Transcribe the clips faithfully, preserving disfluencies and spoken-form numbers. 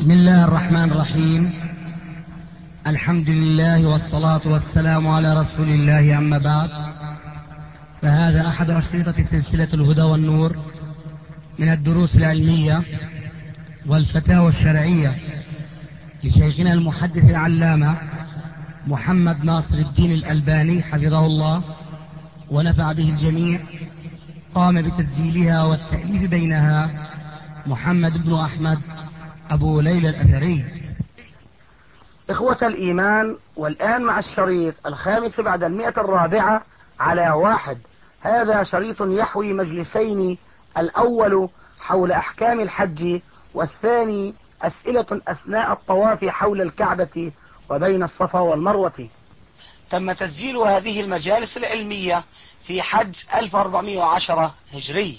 بسم الله الرحمن الرحيم. الحمد لله والصلاة والسلام على رسول الله، أما بعد، فهذا أحد أشرطة سلسلة الهدى والنور من الدروس العلمية والفتاوى الشرعية لشيخنا المحدث العلامة محمد ناصر الدين الألباني حفظه الله ونفع به الجميع. قام بتسجيلها والتأليف بينها محمد بن أحمد أبو ليلى الأثري. إخوة الإيمان، والآن مع الشريط الخامس بعد المئة الرابعة على واحد. هذا شريط يحوي مجلسين: الأول حول أحكام الحج، والثاني أسئلة أثناء الطواف حول الكعبة وبين الصفا والمروة. تم تسجيل هذه المجالس العلمية في حج ألف وأربعمائة وعشرة هجري.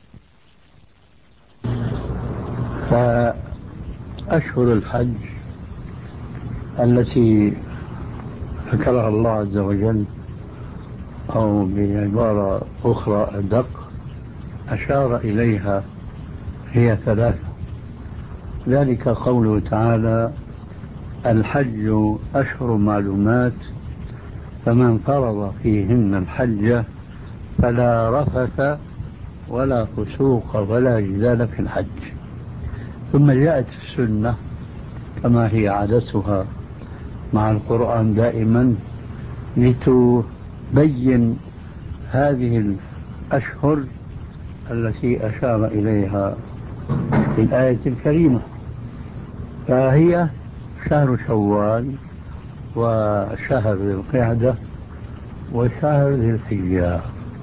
فأشهر الحج التي ذكرها الله عز وجل، أو بعبارة أخرى أدق أشار إليها، هي ثلاثة. ذلك قوله تعالى: الحج أشهر معلومات، فمن فرض فيهن الحج فلا رفث ولا فسوق ولا جدال في الحج. ثم جاءت السنة كما هي عادتها مع القرآن دائما لتبين هذه الأشهر التي أشار إليها في الآية الكريمة، فهي شهر شوال وشهر ذي القعدة وشهر ذي الحجة.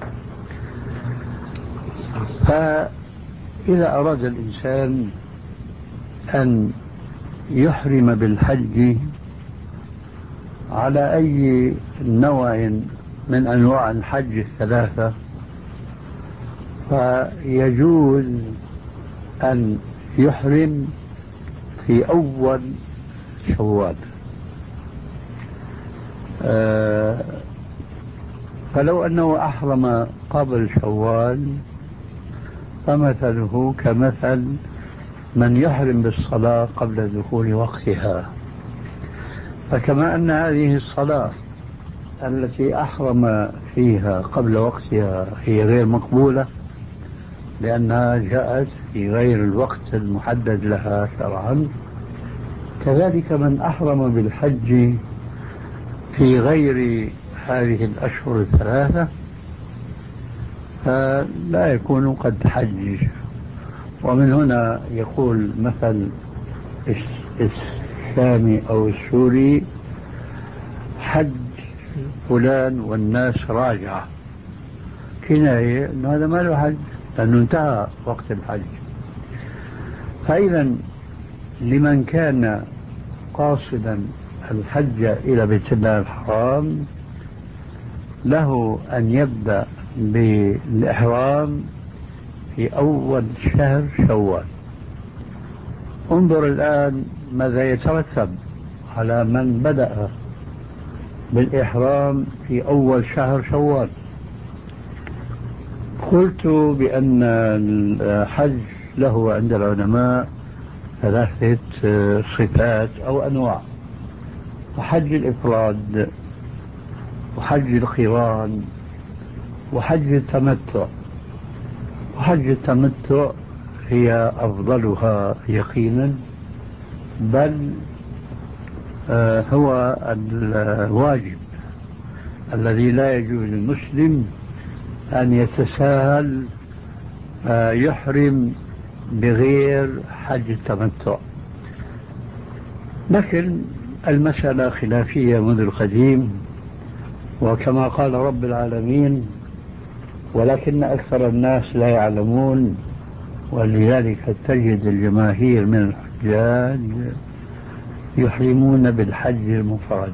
فإذا أراد الإنسان أن يحرم بالحج على أي نوع من أنواع الحج الثلاثة، فيجوز أن يحرم في أول شوال. آه فلو أنه أحرم قبل شوال فمثله كمثل من يحرم بالصلاة قبل دخول وقتها. فكما أن هذه الصلاة التي أحرم فيها قبل وقتها هي غير مقبولة لأنها جاءت في غير الوقت المحدد لها شرعا، كذلك من أحرم بالحج في غير هذه الأشهر الثلاثة فلا يكون قد حج. ومن هنا يقول مثل الشامي أو السوري: حج فلان والناس راجعة، كناية أن هذا ما له حج لأنه انتهى وقت الحج. فإذا لمن كان قاصدا الحج إلى بيت الله الحرام له أن يبدأ بالإحرام في أول شهر شوال. انظر الآن ماذا يترتب على من بدأ بالإحرام في أول شهر شوال. قلت بأن الحج له عند العلماء ثلاثة صفات أو أنواع: حج الإفراد، وحج القران، وحج التمتع. وحج التمتع هي أفضلها يقينا، بل آه هو الواجب الذي لا يجوز للمسلم أن يتساهل آه يحرم بغير حج التمتع. لكن المسألة خلافية منذ القديم، وكما قال رب العالمين: ولكن أكثر الناس لا يعلمون. ولذلك تجد الجماهير من الحجاج يحرمون بالحج المفرد.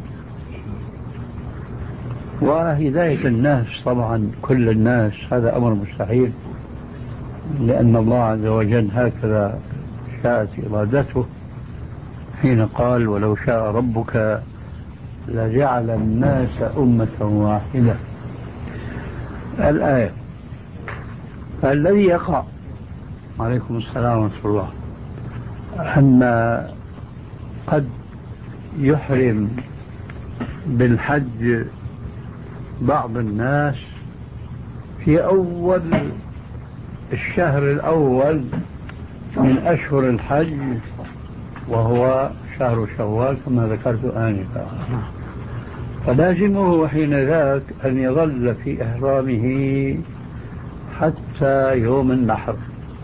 وهداية الناس طبعا كل الناس هذا أمر مستحيل، لأن الله عز وجل هكذا شاءت إرادته حين قال: ولو شاء ربك لجعل الناس أمة واحدة. الآية. فالذي يقع عليكم السلام ورحمة الله أن قد يحرم بالحج بعض الناس في أول الشهر الأول من أشهر الحج، وهو شهر شوال كما ذكرت آنفا، فلازمه حين ذاك أن يظل في إحرامه حتى يوم النحر.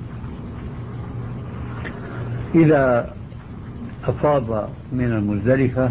إذا أفاض من المزدلفة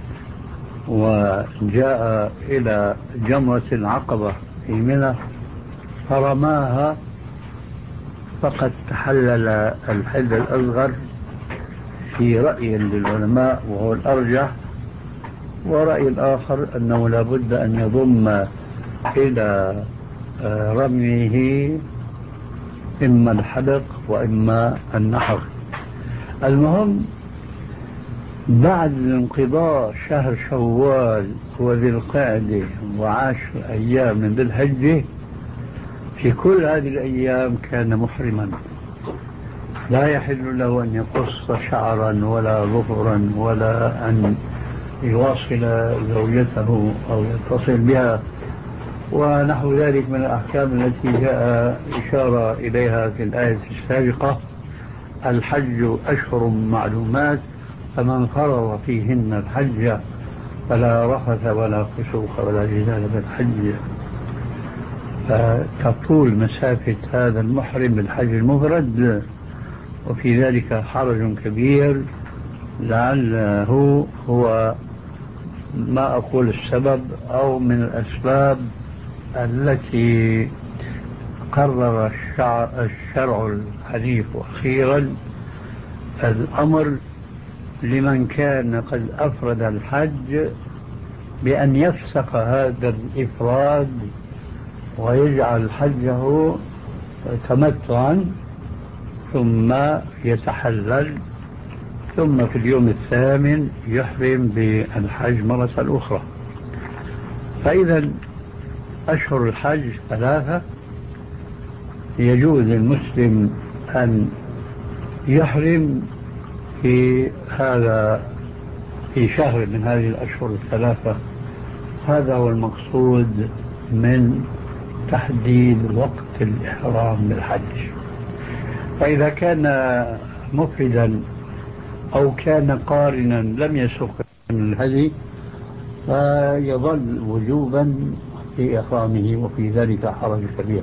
وجاء إلى جمرة العقبة في منى فرماها فقد تحلل الحل الأصغر في رأي للعلماء وهو الأرجح، ورأي الآخر أنه لا بد أن يضم إلى رميه إما الحلق وإما النحر. المهم بعد انقضاء شهر شوال وذي القعدة وعشر أيام من ذي الحجة، في كل هذه الأيام كان محرما، لا يحل له أن يقص شعرا ولا ظفرا ولا أن يواصل زوجته أو يتصل بها ونحو ذلك من الأحكام التي جاء إشارة إليها في الآية السابقة: الحج أشهر معلومات فمن فرض فيهن الحج فلا رفث ولا فسوق ولا جدال بالحج. فتطول مسافة هذا المحرم بالحج المفرد، وفي ذلك حرج كبير لعله هو ما أقول السبب أو من الأسباب التي قرر الشرع, الشرع الحنيف أخيرا الأمر لمن كان قد أفرد الحج بأن يفسخ هذا الإفراد ويجعل حجه تمتعا ثم يتحلل، ثم في اليوم الثامن يحرم بالحج مرة أخرى. فإذا أشهر الحج ثلاثة، يجوز للمسلم أن يحرم في هذا في شهر من هذه الأشهر الثلاثة. هذا هو المقصود من تحديد وقت الإحرام بالحج. فإذا كان مفردا أو كان قارنا لم يسق الهدي فيظل وجوبا في إحرامه، وفي ذلك حرج كبير.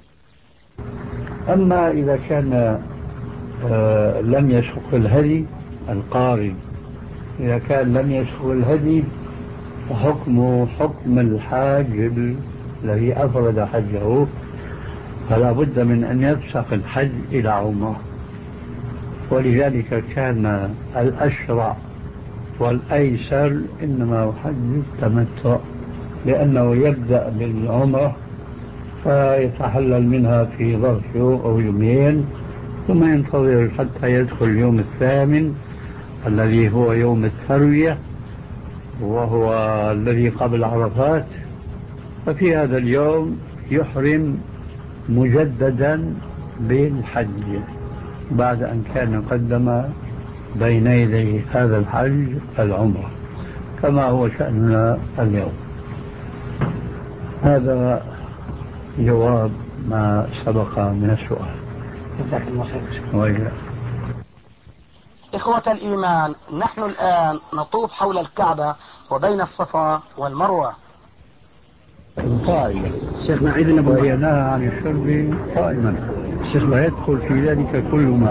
أما إذا كان آه لم يسق الهدي القارن، إذا كان لم يسق الهدي فحكمه حكم الحاج الذي أفرد حجه، فلا بد من أن يفسخ الحج إلى عمره. ولذلك كان الأشرع والأيسر إنما هو حج التمتع، لأنه يبدأ بالعمرة فيتحلل منها في ظرف يوم أو يومين، ثم ينتظر حتى يدخل اليوم الثامن الذي هو يوم التروية وهو الذي قبل عرفات. ففي هذا اليوم يحرم مجددا بالحج بعد أن كان قدم بين يدي هذا الحج العمرة، كما هو شأننا اليوم. هذا جواب ما سبق من السؤال. جزاك الله خير. إخوة الإيمان، نحن الآن نطوف حول الكعبة وبين الصفا والمروة. قائما شيخنا عيدنا وينهى عن الشرب قائما، الشيخ لا يدخل في ذلك كل ما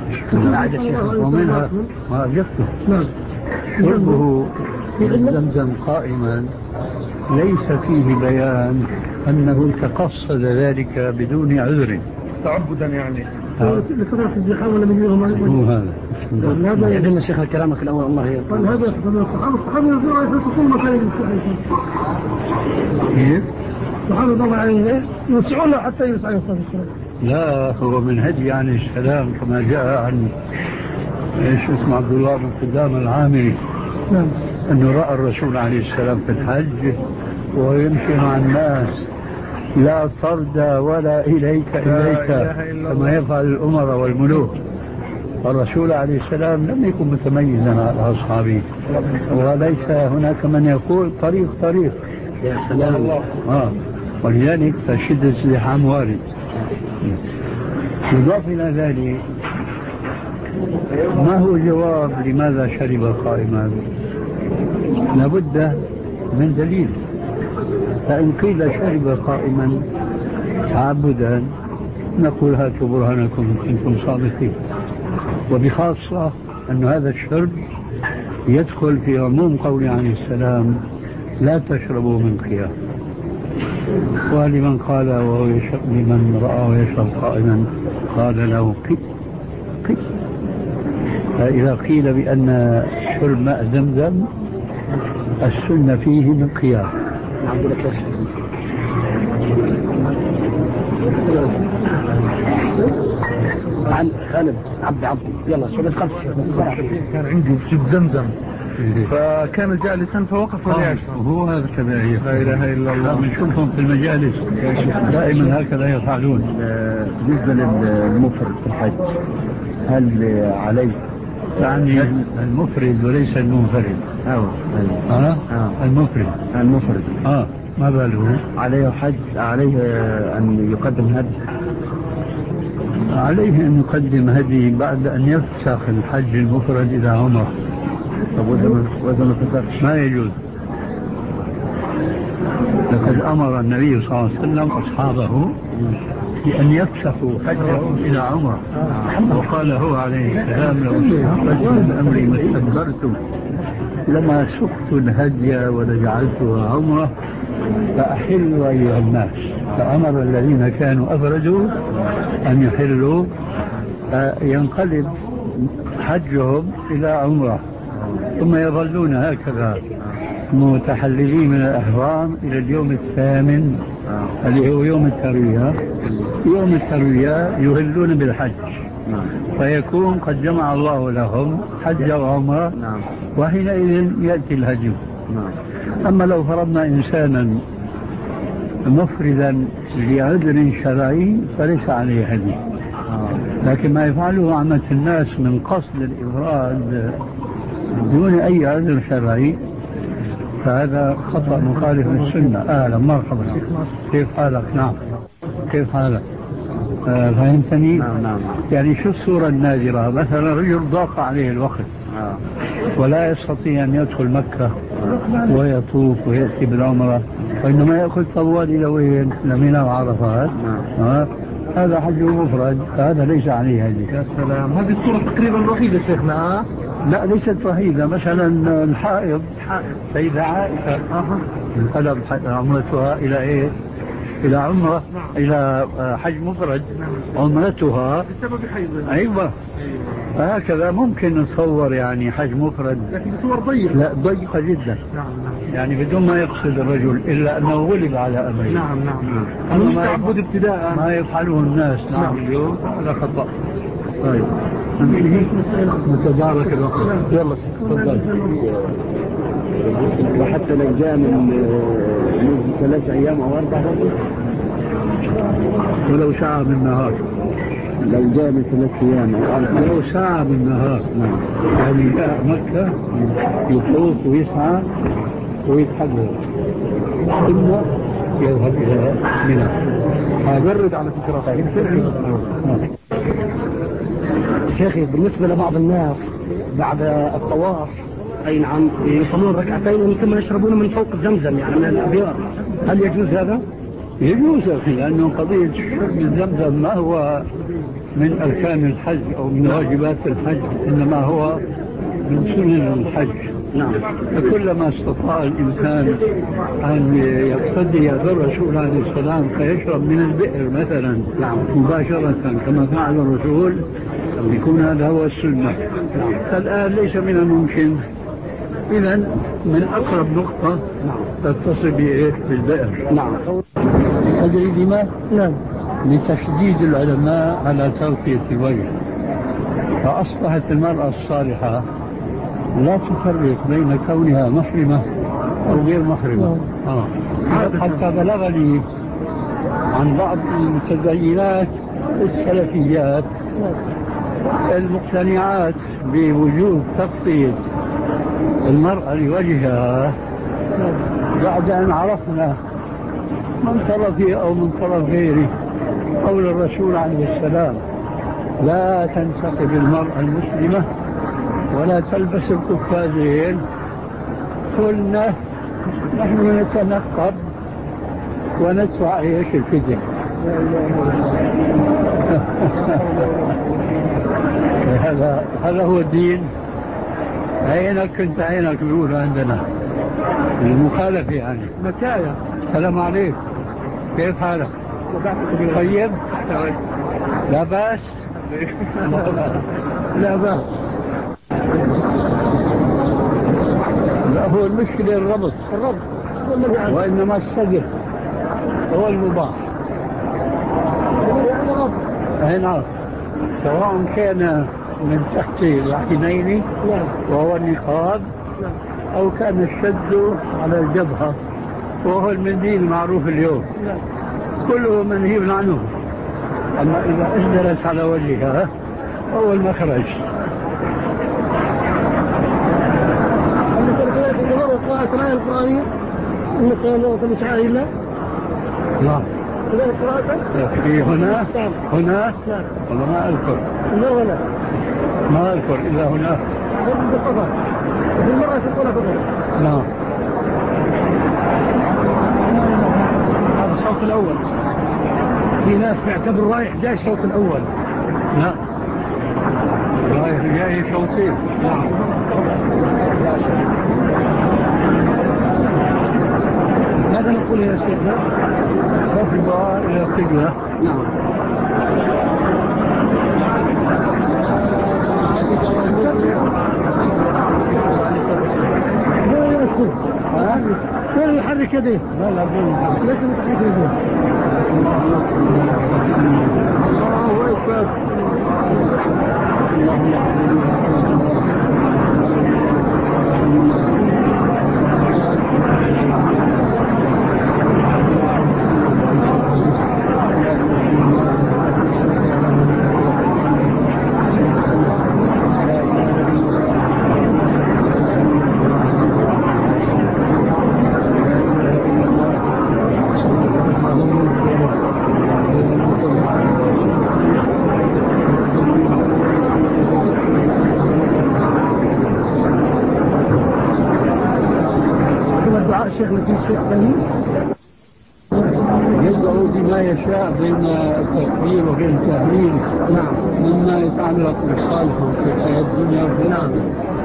ومنها ما يكتب شربه زمزم قائما ليس فيه بيان أنه تقصد ذلك بدون عذر تعبدا يعني لكثرة الزحام ولا مجيئهم هذا يعلمنا شيخنا كلامك الأول. الله يرضى. هذا الصحابة الصحابة يرضون يفسقون مكان كيف؟ الصحابة الله عليه يوسعون حتى يوسع عليه الصلاة والسلام. لا، هو من هدي عليه السلام كما جاء عن ايش اسمه عبد الله بن قدام العامري نعم انه راى الرسول عليه السلام في الحج ويمشي مع الناس لا طرد ولا اليك اليك كما يفعل الامراء والملوك. الرسول عليه السلام لم يكن متميزا على أصحابه، وليس هناك من يقول طريق طريق. يا سلام. آه. ولذلك فشدة الزحام وارد. يضاف إلى ذلك، ما هو الجواب لماذا شرب قائما؟ لابد من دليل. فإن قيل شرب قائما تعبدا نقول هاتوا برهانكم إن كنتم صادقين. وبخاصة أن هذا الشرب يدخل في عموم قوله عليه السلام لا تشربوا من خيار. ولمن قال وهو يشرب، لمن رآه يشرب قائما قال له قي قي. فإذا قيل بأن شرب ماء زمزم السنة فيه من خيار. عن خالد عبد عبد يلا شو بس خمس كان عندي بجيب زمزم فكان جالسا فوقف وليش هو هذا كذلك. لا اله الا الله. بنشوفهم في المجالس دائما هكذا يفعلون. بالنسبه للمفرد في الحج هل عليه يعني المفرد وليس المنفرد؟ اه اه المفرد المفرد اه ما باله عليه حج، عليه ان يقدم هدي؟ عليه أن يقدم هدي بعد أن يفسخ الحج المفرد إلى عمره. طب وزن وزن الفسخ ما يجوز. لقد أمر النبي صلى الله عليه وسلم أصحابه بأن يفسخوا حجهم إلى عمره، وقال هو عليه السلام لو استحقت من أمري ما استدبرت لما سقت الهدي ولجعلتها عمره فأحلوا أيها الناس. فأمر الذين كانوا أفردوا أن يحلوا، ينقلب حجهم إلى عمره، ثم يظلون هكذا متحللين من الأحرام إلى اليوم الثامن اللي هو يوم التروية. يوم التروية يهلون بالحج، فيكون قد جمع الله لهم حج وعمرة، وحينئذ يأتي الهدي. أما لو فرضنا إنسانا مفردا لعذر شرعي فليس عليه هدي، لكن ما يفعله عامة الناس من قصد الإفراد دون أي عذر شرعي فهذا خطأ مخالف للسنة. أهلا مرحبا، كيف حالك؟ نعم كيف حالك؟ آه فهمتني؟ نعم نعم. يعني شو الصورة النادرة؟ مثلا رجل ضاق عليه الوقت ولا يستطيع أن يدخل مكة ويطوف ويأتي بالعمرة، وإنما يأخذ طوال إلى وين؟ لمنى وعرفات. آه. هذا حج مفرد، فهذا ليس عليه هدي. يا سلام. هذه الصورة تقريبا الوحيدة شيخنا. آه؟ لا ليست وحيدة. مثلا الحائض سيدة عائشة انقلب عمرتها إلى إيه؟ إلى عمرة، إلى حج مفرد عمرتها بسبب حيض. أيوة. هكذا ممكن نصور يعني حج مفرد، لكن بصور ضيقة. لا ضيقة جدا. نعم نعم. يعني بدون ما يقصد الرجل إلا أنه غلب على أمره. نعم نعم. أنا مش تعبد ابتداء ما يفعله الناس. نعم, نعم. اليوم هذا خطأ. طيب متبارك الوقت. يلا تفضل. وحتى لو جاء من منذ ثلاث أيام أو أربع برضه، ولو ساعة من نهار، لو جاء من ثلاث أيام أو أربع، لو ساعة من نهار. نعم. يعني جاء مكة يطوف ويسعى ويتحرك ثم يذهب إلى منى. أجرد على فكرة. شيخي بالنسبة لبعض الناس بعد الطواف أي نعم يصلون ركعتين ومن ثم يشربون من فوق زمزم يعني من الأبيار، هل يجوز هذا؟ يجوز أخي، لأنه قضية شرب الزمزم ما هو من أركان الحج أو من واجبات الحج، إنما هو من سنن الحج. نعم. فكلما استطاع الإنسان أن يقتدي بالرسول عليه السلام فيشرب من البئر مثلا نعم. مباشرة كما فعل الرسول يكون هذا هو السنة. نعم. فالآن ليس من الممكن. إذن من أقرب نقطة تتصل بالبئر. نعم. تدري لما؟ نعم. لتشديد العلماء على تغطية الوجه، فأصبحت المرأة الصالحة لا تفرق بين كونها محرمة أو غير محرمة. آه. حتى بلغني عن بعض المتدينات السلفيات المقتنعات بوجود تخصيص المرأة لوجهها بعد أن عرفنا من طرفي أو من طرف غيري قول الرسول عليه السلام: لا تنتقب المرأة المسلمة ولا تلبس القفازين، قلنا نحن نتنقب وندفع إليك الفدية. هذا هذا هو الدين. عينك كنت عينك الأولى عندنا المخالفة يعني. مكايا. السلام عليكم، كيف حالك؟ طيب؟ لا بأس. لا بأس. لا، هو المشكلة الربط الربط وإنما الصدر هو المباح. أي نعم، سواء كان من تحت العينين وهو النقاب أو كان الشد على الجبهة وهو المنديل المعروف اليوم، كله منهي عنه. أما إذا أجدرت على وجهها هو المخرج. المسألة كذلك إذا مرة قراءة الآية القرآنية المسألة الله وكل شعائر الله. لا كذلك قراءة في هنا هنا والله ما أذكر. لا ولا ما أذكر إلا هنا. عند الصفا في المرة تقول فضل. نعم. هذا الشوط الأول. في ناس بيعتبر رايح جاي الشوط الأول. لا، رايح جاي شوطين. نعم. ماذا نقول يا شيخنا؟ رفض إلى القبلة. نعم. وين يحرك يديه؟ لا لا لازم تحرك يديه. الله أكبر. شيخنا في شيء ثاني يدعو بما يشاء بين التكبير وبين التهليل. نعم. مما يتعلق بصالحه في الحياة الدنيا وفي الآخرة.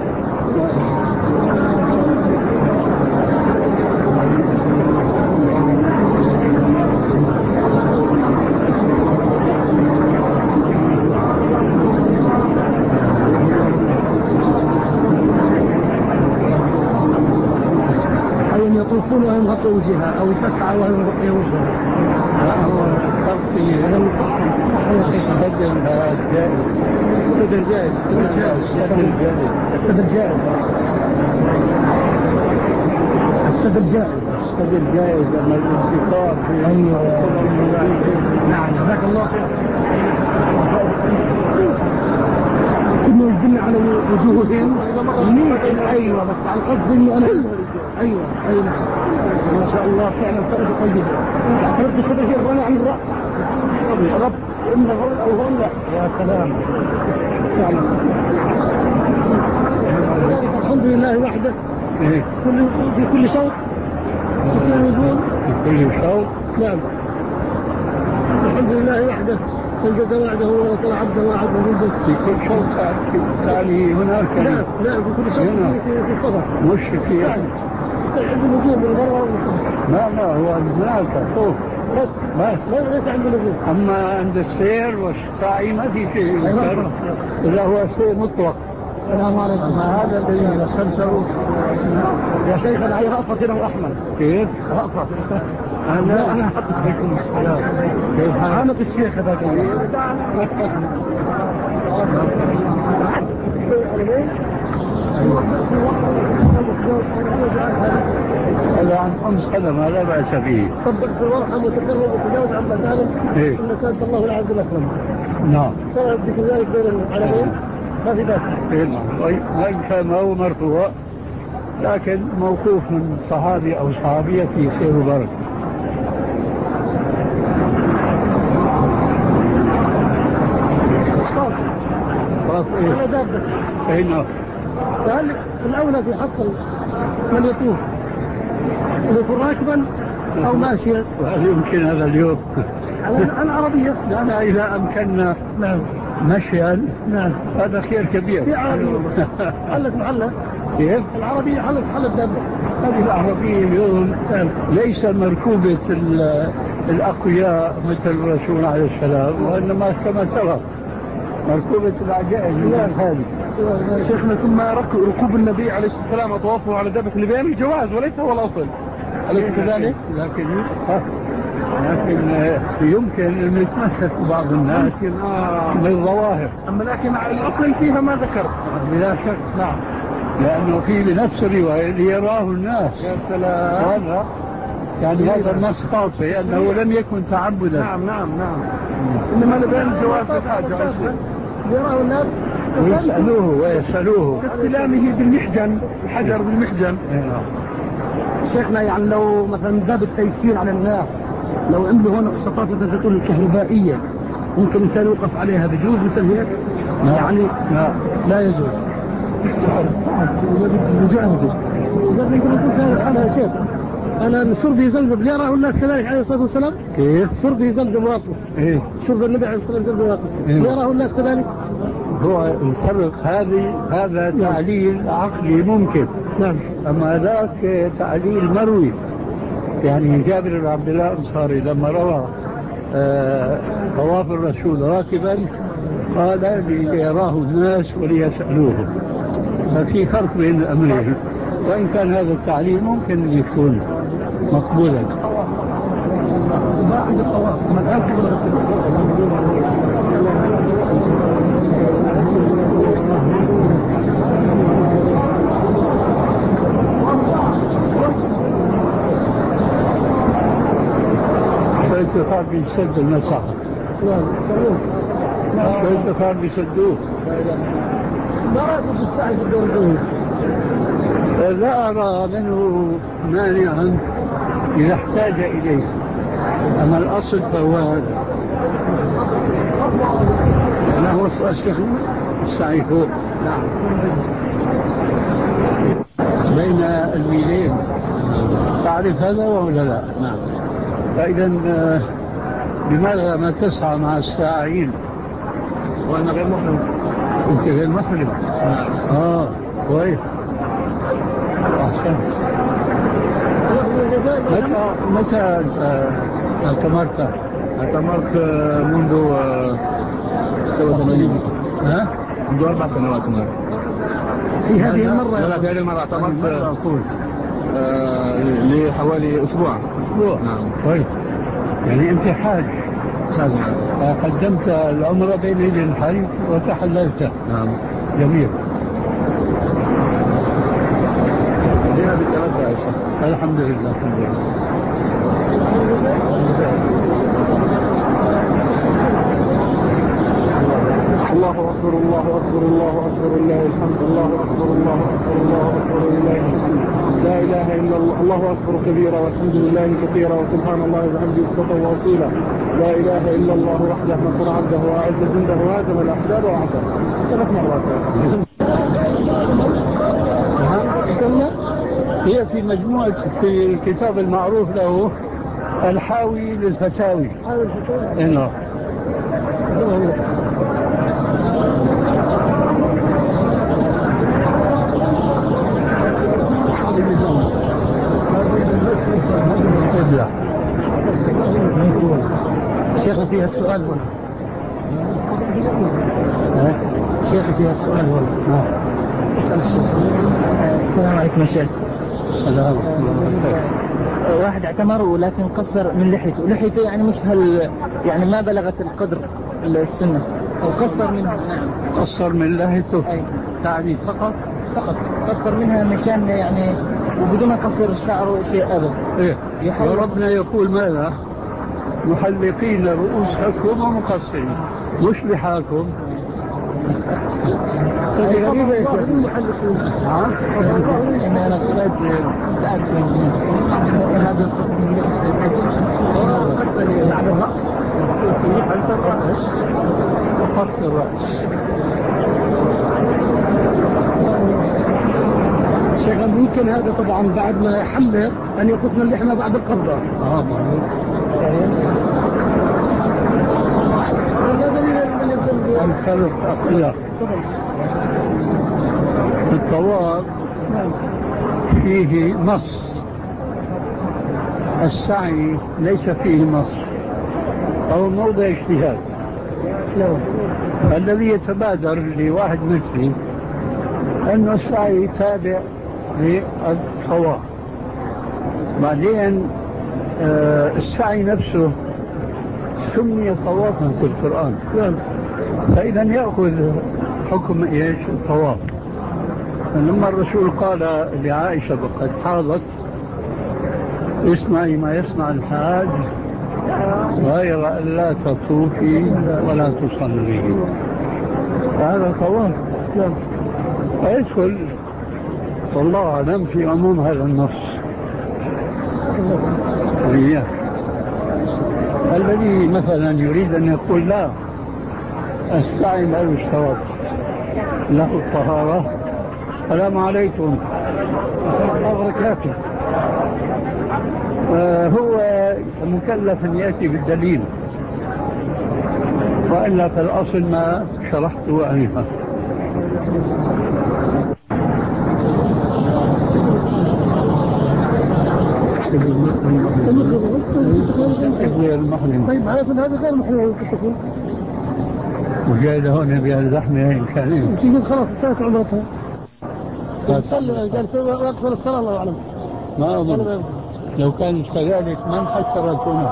يطوفون وهم غطوا وجهها أو تسعى وهم غطوا وجهها. لا، هو تغطي. هذا من صح صح يا شيخ. السد الجائز. السد الجائز. السد الجائز. السد الجائز. السد الجائز. السد الجائز أما الانتقام. أيوة. نعم جزاك الله خير. كنا يجبنا على وجوههم. أيوة بس على القصد إنه أنا. أيوة أي نعم. ما شاء الله فعلا فرق طيب. رب صدقه الرمى عن الرأس. رب إنه هون أو هون لا. يا سلام فعلا. ذلك الحمد لله وحده. كل في كل شوط. في كل وجود. في كل شوط. نعم. الحمد لله وحده. انجز وعده ونصر عبده وعده جنده. في كل شوط تعني هناك. نعم نعم في كل شوط في في الصبر. مش في عند النجوم من برا والصبر. لا لا هو هناك فوق بس بس ليس عند النجوم. أما عند السير والسعي ما في شيء يذكر إلا هو شيء مطلق. السلام عليكم. أما هذا الذي خمسه يا شيخ أنا عايز رأفت هنا وأحمد. كيف؟ رأفت. أنا أنا عليكم السلام. كيف حالك الشيخ هذاك؟ هذا عن أم سلمة لا بأس به. طبق في الورحم وتكرم وتجاوز عما تعلم. إيه؟ إن كانت الله العز الأكرم. نعم. صارت كذلك بين العالمين ما في بأس. نعم. وإن كان ما هو مرفوع لكن موقوف من صحابي أو صحابية في خير وبركة. طاف إيه؟ على دابة. أي نعم. فهل الأولى في حق من يطوف أن يكون راكبا أو ماشيا؟ وهل يمكن هذا اليوم؟ على العربية. يعني إذا أمكننا نعم مشيا نعم هذا خير كبير. في عربية حلت محلة. كيف؟ العربية حلت محل دابة. هذه العربية اليوم ليس مركوبة الأقوياء مثل الرسول عليه السلام، وإنما كما سبق مركوبة العجائز هذه. شيخنا ثم ركوب النبي عليه السلام وطوافه على دابة لبيان الجواز وليس هو الأصل، أليس كذلك؟ لكن لكن يمكن أن يتمسك بعض الناس بالظواهر، أما لكن الأصل فيها ما ذكرت. بلا شك. نعم. لأنه في بنفس الرواية ليراه الناس. يا سلام. هذا يعني هذا النص قاطع أنه لم يكن تعبدا. نعم نعم نعم. إنما لبيان الجواز بالحاجة ليراه الناس ويسألوه ويسألوه كاستلامه بالمحجن، الحجر بالمحجن. شيخنا يعني لو مثلا باب التيسير على الناس لو عنده هنا قسطات مثل تقول الكهربائية ممكن الإنسان يوقف عليها بجوز مثل هيك؟ يعني لا لا يجوز. مجاهدة يقول لكم هذا الحالة يا شيخ أنا شربي زمزم يراه الناس كذلك عليه الصلاة والسلام. كيف؟ شربي زمزم واقف. إيه؟ شرب النبي عليه الصلاة والسلام زمزم واقف. إيه؟ يراه الناس كذلك. هو الفرق هذه هذا تعليل عقلي ممكن. نعم. أما ذاك تعليل مروي. يعني جابر بن عبد الله الأنصاري لما روى طواف آه الرسول راكبا قال ليراه الناس وليسألوه. ففي فرق بين الأمرين، وإن كان هذا التعليل ممكن أن يكون مقبولا. شوية تخاف يسد المساحة. شوية تخاف يسدوه. ما رأيكم في السعي في الدور الدولي؟ لا أرى منه مانعا إذا احتاج إليه، أما الأصل فهو هذا. ما هو السؤال شيخنا؟ السعي فوق. نعم. بين الميلين. تعرف هذا ولا لا؟ نعم. فإذا لماذا ما تسعى مع الساعين؟ وأنا غير محرم. أنت غير محرم؟ نعم. آه كويس. أحسن. متى متى اعتمرت؟ اعتمرت منذ ستة وثمانين. ها؟ منذ أربع سنوات هنا. في هذه المرة. لا في هذه المرة اعتمرت أقول آه لحوالي أسبوع. أسبوع. نعم. كويس. يعني أنت حاج. حاج. نعم. قدمت العمرة بين يدي الحج وتحللت. نعم. جميل. جينا بالتمتع يا شيخ. الحمد لله. الحمد لله. الله أكبر الله أكبر الله أكبر لله الحمد. الله أكبر الله أكبر الله أكبر لله الحمد. لا إله إلا الله. الله أكبر كبيرا والحمد لله كثيرا وسبحان الله وبحمده بكرة وأصيلا. لا إله إلا الله وحده نصر عبده وأعز جنده وهزم الأحزاب وحده. ثلاث مرات. هي في مجموعة في الكتاب المعروف له الحاوي للفتاوي. حاوي الفتاوي. إنه شيخنا فيها السؤال هنا. شيخي فيها السؤال هنا. اسأل الشيخ. السلام عليكم يا شيخ. السلام. واحد اعتمر ولكن قصر من لحيته، لحيته يعني مش هل يعني ما بلغت القدر السنة أو قصر منها. نعم. قصر من لحيته. يعني فقط فقط قصر منها مشان يعني وبدون قصر الشعر شيء أبدا. إيه. وربنا يقول ماذا؟ محلقين رؤوسكم ومقصرين، مش لحاكم. هذه غريبة يا شيخ. نعم. إن أنا قرأت ساعات من هذا القسم قصة بعد الرأس. قص الرأس. شيخ ممكن هذا طبعا بعد ما يحلق أن يقصنا اللحمة بعد القبضة. آه صحيح. الفرق أقل. الطواف فيه نص، السعي ليس فيه نص، أو موضع اجتهاد. الذي يتبادر لواحد مثلي أن السعي تابع للطواف. بعدين آه السعي نفسه سمي طوافا في القرآن، فإذا يأخذ حكم إيش الطواف. لما الرسول قال لعائشة وقد حاضت اصنعي ما يصنع الحاج غير أن لا تطوفي ولا تصلي، هذا طواف فيدخل والله أعلم في عموم هذا النص. هي الذي مثلا يريد أن يقول لا السعي ما يشترط له الطهارة. السلام عليكم ورحمة الله وبركاته. آه هو مكلف أن يأتي بالدليل، وإلا في الأصل ما شرحته أنها المحرم. طيب هذا هذا غير محرم تكون وجاي هون بهذا زحمة إمكانية. تقول خلاص انتهت عمرتها. صلي قال في وقت الصلاة الله أعلم. ما أظن لو كان كذلك من حشرتنا.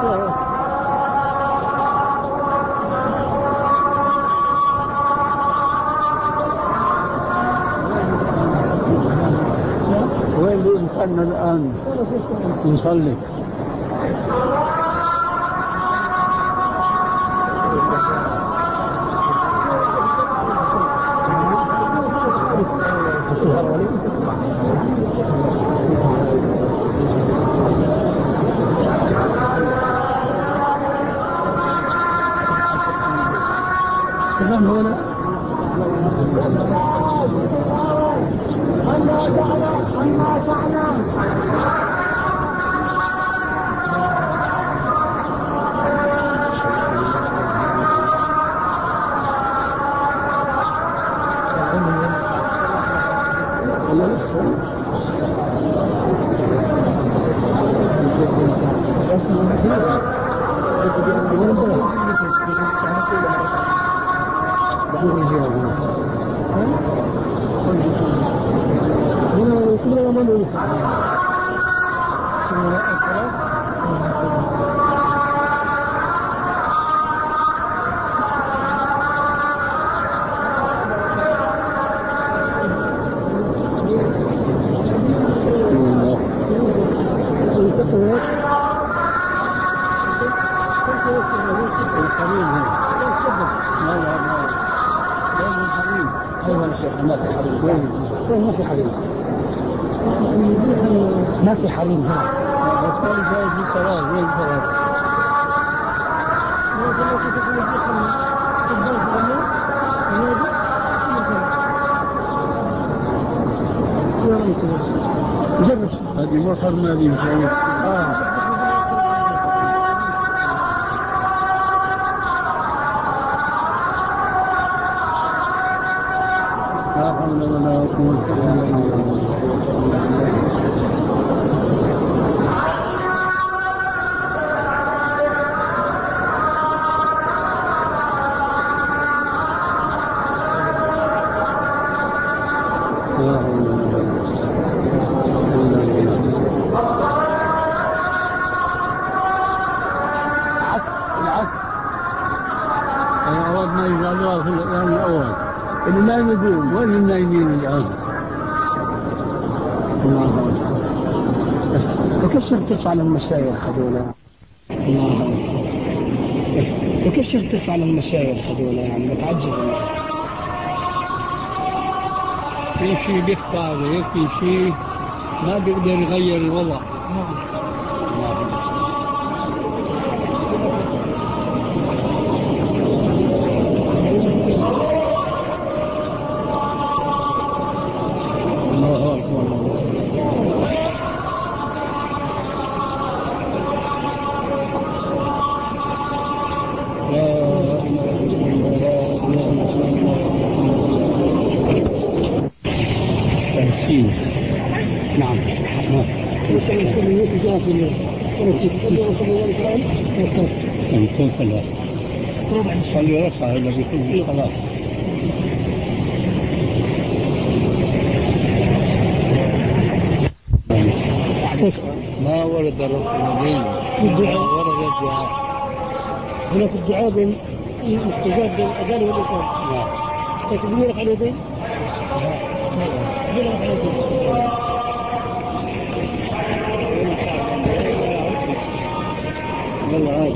وين بإمكاننا الآن نصلي؟ تمام هنا ولا لسه ما في حريم. ما في حريم هنا. أصلاً جاي في قرار وين قرار؟ جرب هذه محرمة هذه آه. لا حول ولا قوة إلا بالله. العكس العكس. أنا أردنا يجعلوها في الآن الأول. اللي نايم يقوم. وين النايمين الآن؟ الله. فكيف ترفع عن المشايخ هذولا؟ الله. وكيف شيخ تفعل المشايخ هذول يعني متعجب في شيء بيخفى وفي شيء ما بيقدر يغير الوضع. الله أكبر. نعم خلي رفع إلا بيكون خلاص. ما ورد رفع اليدين، ورد الدعاء. هنا في الدعاء بين الاستجابة بين الأذان والإقامة. نعم. لكن بدون رفع اليدين؟ بدون رفع اليدين. والله عادي.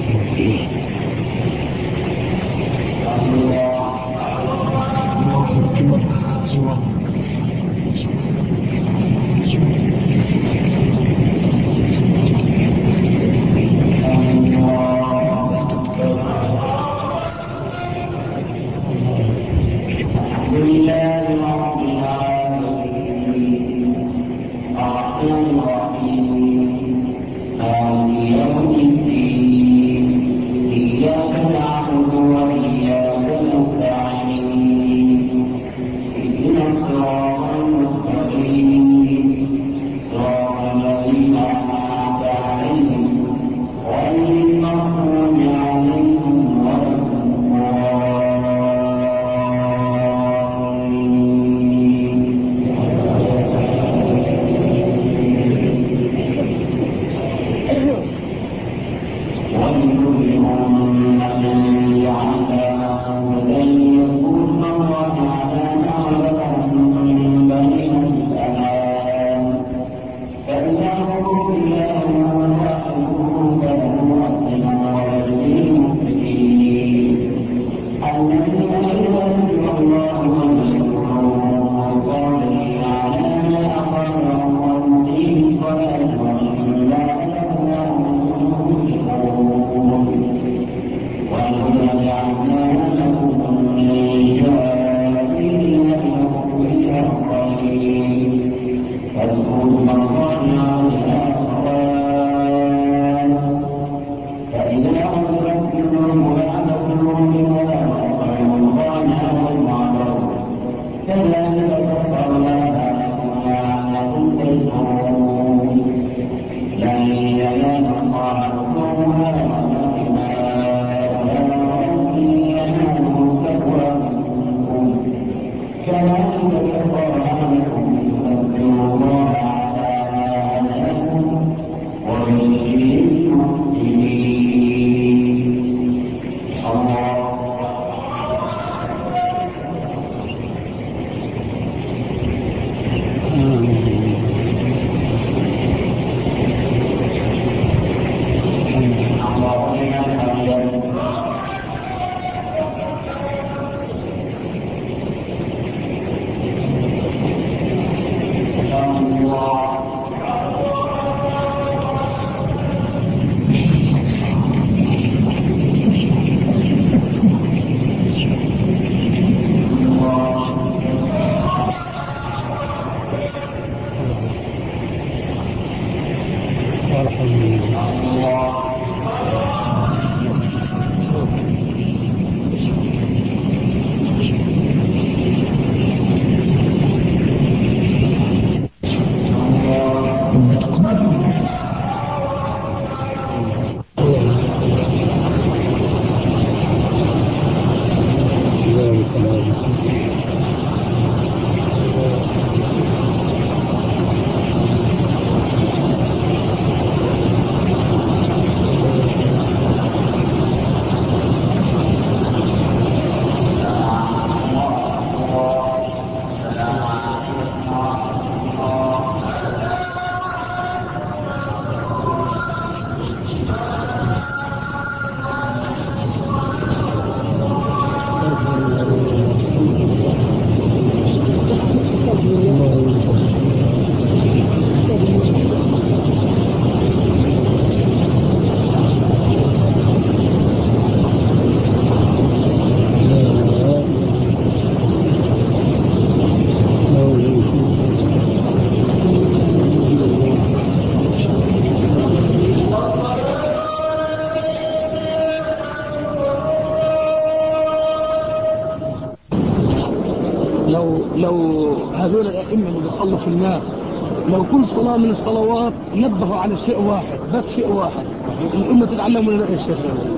هذول الأئمة اللي بيصلوا في الناس لو كل صلاة من الصلوات نبهوا على شيء واحد بس شيء واحد الأمة تتعلم من الشيخ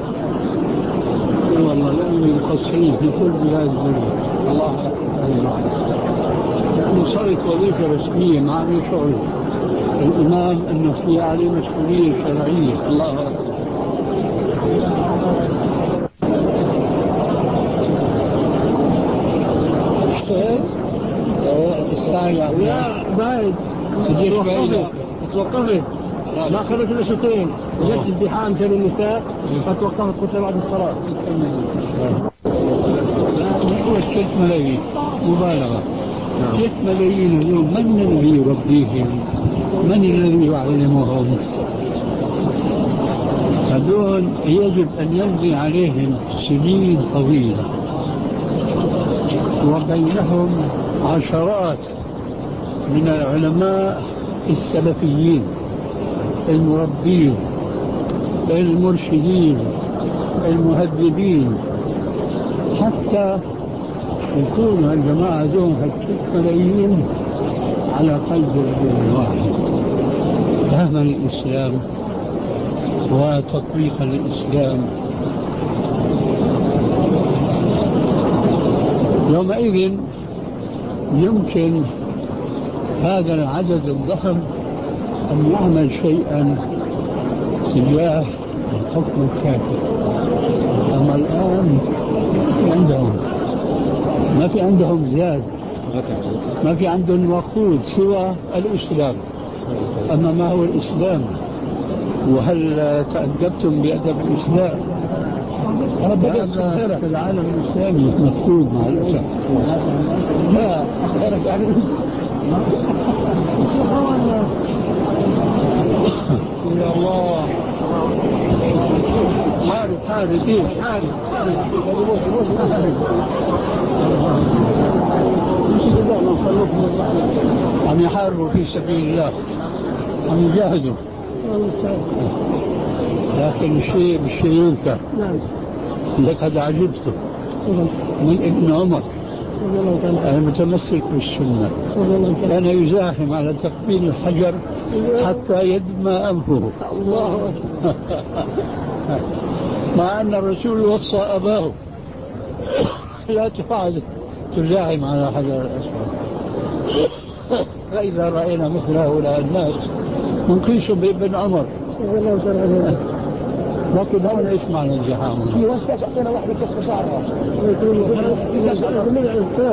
والله لأنه مقصرين في كل بلاد الدنيا. الله أكبر. لأنه صارت وظيفة رسمية ما عم يشعر الإمام أنه في عليه مسؤولية شرعية. الله أكبر. الساعة يا بعد توقفت توقفت ما أخذت الأشتين وجدت ازدحام بين النساء فتوقفت قلت بعد الصلاة. هو ست ملايين مبالغة. ست ملايين اليوم من الذي يربيهم؟ من الذي يعلمهم؟ هذول يجب أن يمضي عليهم سنين طويلة وبينهم عشرات من العلماء السلفيين المربين المرشدين المهذبين حتى يكون الجماعة دون ست ملايين على قلب رجل واحد فهما للإسلام وتطبيقا للإسلام. يومئذ يمكن هذا العدد الضخم أن يعمل شيئا تجاه الحكم الكافر. أما الآن ما في عندهم ما في عندهم زاد، ما في عندهم وقود سوى الإسلام. أما ما هو الإسلام؟ وهل تأدبتم بأدب الإسلام؟ هذا في العالم الإسلامي مفقود مع الأسف. لا يا الله حارب حارب إيه حارب عم يحاربوا في سبيل الله، عم يجاهدوا، لكن الشيء بالشيء ينكر. لقد عجبته من ابن عمر المتمسك بالسنة كان يزاحم على تقبيل الحجر حتى يدمى أنفه مع أن الرسول وصى أباه لا تفعل تزاحم على حجر الأسود. فإذا رأينا مثل هؤلاء الناس نقيس بابن عمر. لكن هون ايش معنى الزحام؟ في وسع اعطينا واحد كسر شعره. النبي عليه السلام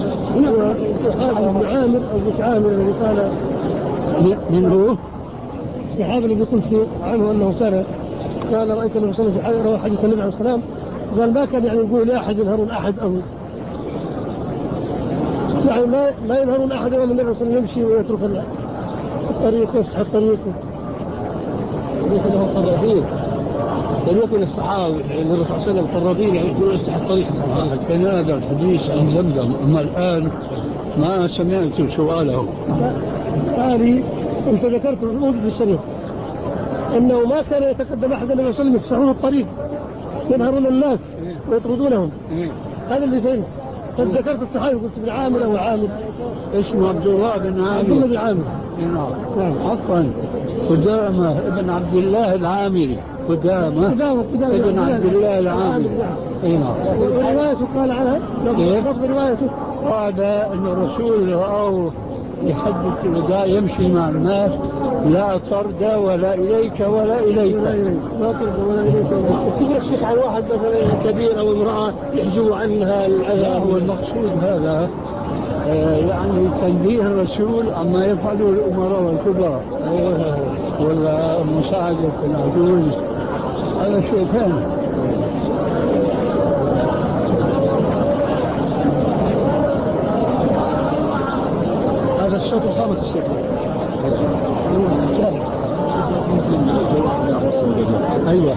ابن عامر او بن عامر الذي قال من هو؟ الصحابي الذي قلت عنه انه كان قال رايت النبي صلى الله عليه وسلم روى حديث النبي عليه السلام قال ما كان يعني يقول لاحد ينهرون احد او يعني ما ما ينهرون احد يوم النبي صلى الله عليه وسلم يمشي ويترك الطريق ويفسح الطريق له قرابين. لم يكن الصحابة النبي صلى الله عليه وسلم قرابين يعني يقولون يفتح الطريق. كان هذا الحديث عن زمزم. أما الآن ما سمعت سؤاله. هذه أنت ذكرت موجود في الشريف أنه ما كان يتقدم أحد النبي صلى الله عليه وسلم يسفحون الطريق ينهرون الناس ويطردونهم. هذا اللي فهمت. قد ذكرت الصحابي قلت ابن عامر أو عامر اسمه عبد الله بن عامر. عبد الله بن عامر. نعم عفوا قدامة ابن عبد الله العامري. قدامة ابن عبد الله العامري. وروايته قال عنها لفظ روايته قال أن الرسول رأوه يحدث الوداع يمشي مع الناس لا طرد ولا إليك ولا إليك لا طرد ولا إليك. تقول الشيخ عن واحد مثلا كبير أو امرأة يحجوا عنها الأذى. هو المقصود هذا آه يعني تنبيه الرسول عما يفعله الأمراء والكبراء ولا مساعدة العجوز هذا شيء ثاني. هذا الشوط الخامس الشيخ. أيوة.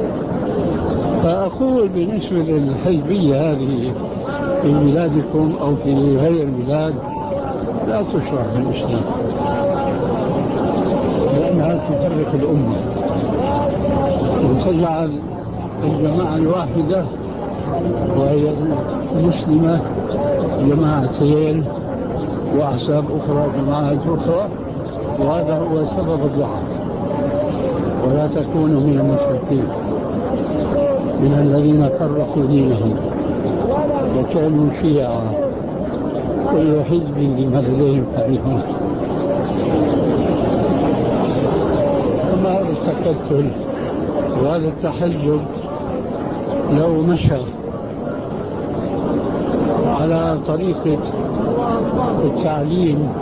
فأقول بالنسبة للحزبية هذه في بلادكم أو في غير البلاد لا تشرع في الإسلام لأنها تفرق الأمة وتجعل الجماعة الواحدة وهي المسلمة جماعتين وأحزاب أخرى جماعات أخرى وهذا هو سبب الضعف. ولا تكونوا من المشركين من الذين فرقوا دينهم وكانوا شيعا كل حزب بما لديهم فرحون. أما هذا التكتل وهذا التحزب لو مشى على طريقة التعليم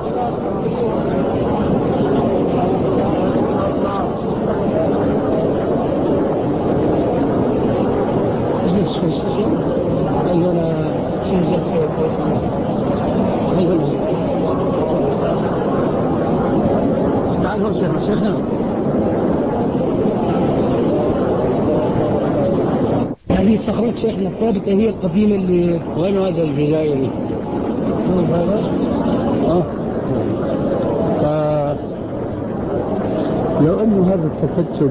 شيخنا هذه الصخرات شيخنا الثابتة هي القديمة اللي وين هذا الجزائري؟ هذا؟ اه لو أنه هذا التكتل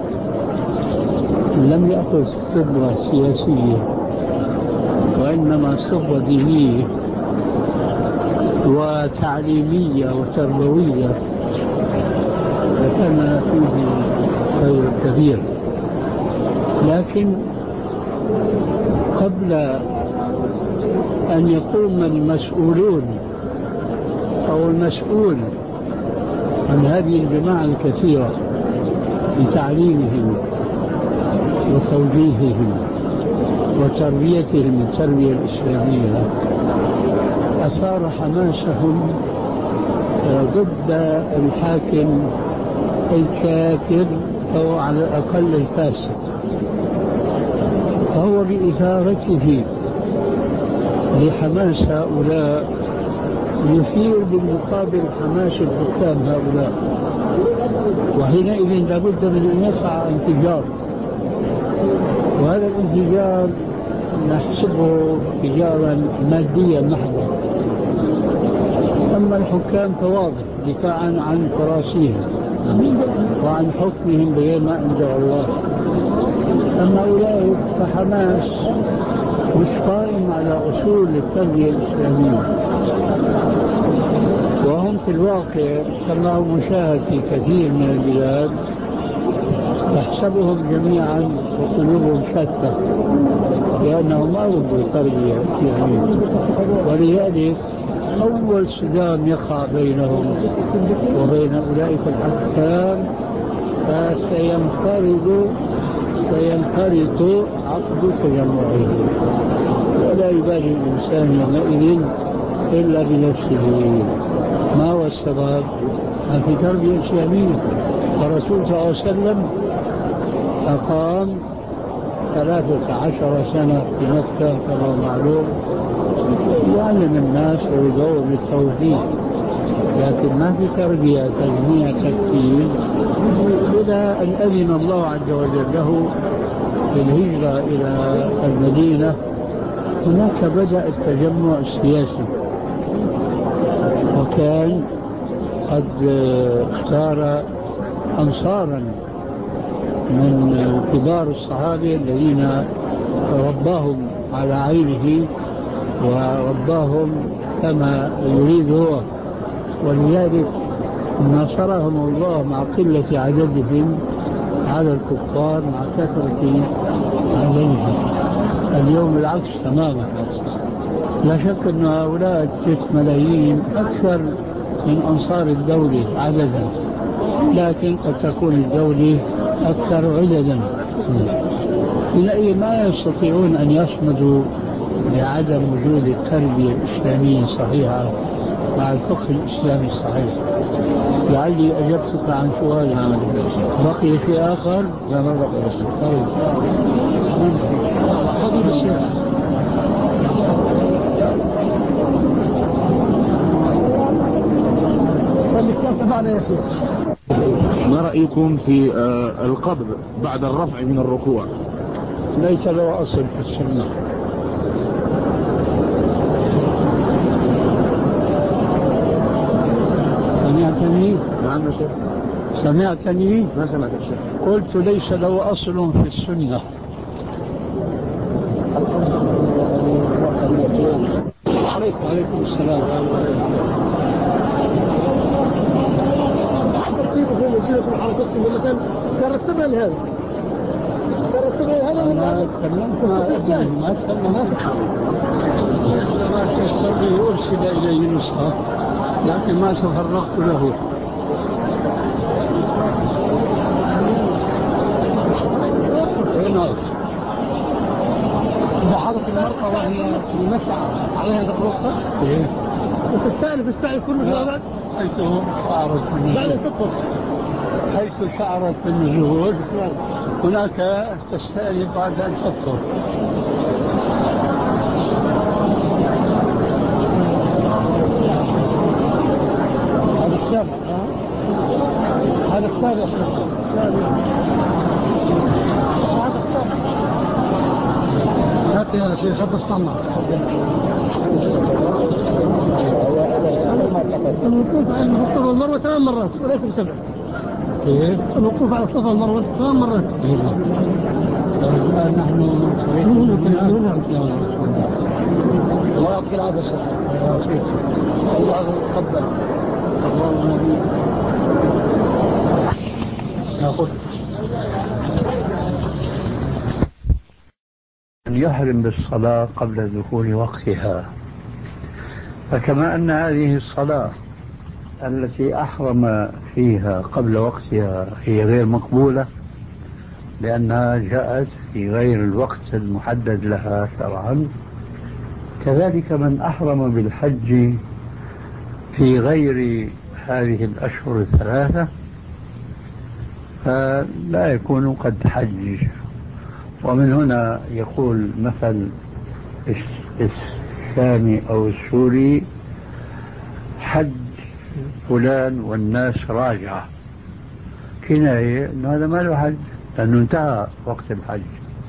لم يأخذ صبغة سياسية وإنما صبغة دينية وتعليمية وتربوية لكان فيه خير كبير. لكن قبل أن يقوم المسؤولون أو المسؤول عن هذه الجماعة الكثيرة بتعليمهم وتوجيههم وتربيتهم التربية الإسلامية أثار حماسهم ضد الحاكم الكافر أو على الأقل الفاسد، فهو بإثارته لحماس هؤلاء يثير بالمقابل حماس الحكام هؤلاء، وحينئذ لابد من أن يقع انفجار، وهذا الانفجار نحسبه انفجارا ماديا محضا. أما الحكام فواضح دفاعا عن كراسيهم وعن حكمهم بغير ما أنزل الله. أما أولئك فحماس مش قائم على أصول التربية الإسلامية، وهم في الواقع كما هو مشاهد في كثير من البلاد تحسبهم جميعا وقلوبهم شتى لأنهم ما وجدوا تربية إسلامية، ولذلك أول صدام يقع بينهم وبين أولئك الحكام فسينفرد سينفرد عقد تجمعهم، ولا يبالي الإنسان يومئذ إلا بنفسه. ما هو السبب؟ في تربية إسلامية. الرسول صلى الله عليه وسلم أقام ثلاثة عشر سنة في مكة كما معلوم يعلم الناس ويدور بالتوحيد، لكن ما في تربية تجميع تكتيل إلى أن أذن الله عز وجل له في الهجرة إلى المدينة. هناك بدأ التجمع السياسي، وكان قد اختار أنصارا من كبار الصحابة الذين رباهم على عينه ورباهم كما يريد هو، ولذلك نصرهم الله مع قلة عددهم على الكفار مع كثرة عددهم. اليوم العكس تماما، لا شك أن هؤلاء الست ملايين أكثر من أنصار الدولة عددا، لكن قد تكون الدولة أكثر عددا، إلى ما يستطيعون أن يصمدوا لعدم وجود التربية الإسلامية الصحيحة مع الفقه الإسلامي الصحيح. لعلي أجبتك عن سؤال بقي في آخر. لا ما بقي بس. طيب حبيب الشيخ الإسلام تبعنا يا شيخ، ما رأيكم في آه القبض بعد الرفع من الركوع؟ ليس له أصل في السنة. سمعتني؟ نعم يا شيخ. سمعتني؟ ما سمعتك شيخ. قلت ليس له أصل في السنة. عليكم السلام. ترتيبكم وكيلكم حركتكم مثلا ترتبها لهذا ترتبها لهذا ما تكلمت ما تكلمت ما تسوي أرسل إليه نسخة لكن ما تفرغت له. إذا حضرت المرأة وهي في مسعى عليها ذكرتها إيه؟ وتستأنف السعي كله في الأبد حيث شعرت بعد أن تطلق حيث شعرت بالنزول هناك تستأنف بعد أن تطلق. هذا السابق هذا السابع يا شيخ. هذا السابع. هات يا شيخ هات الطمع. الوقوف على الصفا والمروة ثمان مرات وليس بسبع. كيف؟ الوقوف على الصفا والمروة ثمان مرات. الآن نحن الله يعطيك العافية شيخ. الله يتقبل. ناخذ. أن يحرم بالصلاة قبل دخول وقتها، فكما أن هذه الصلاة التي أحرم فيها قبل وقتها هي غير مقبولة لأنها جاءت في غير الوقت المحدد لها شرعا، كذلك من أحرم بالحج في غير هذه الأشهر الثلاثة فلا يكون قد حج. ومن هنا يقول مثل الشامي أو السوري حج فلان والناس راجعة، كناية أنه هذا ما له حج لأنه انتهى وقت الحج.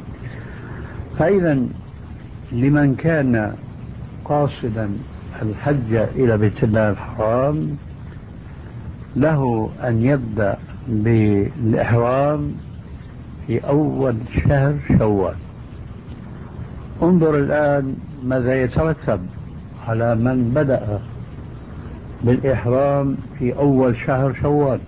فإذا لمن كان قاصدا الحج إلى بيت الله الحرام له أن يبدأ بالإحرام في أول شهر شوال. انظر الآن ماذا يترتب على من بدأ بالإحرام في أول شهر شوال.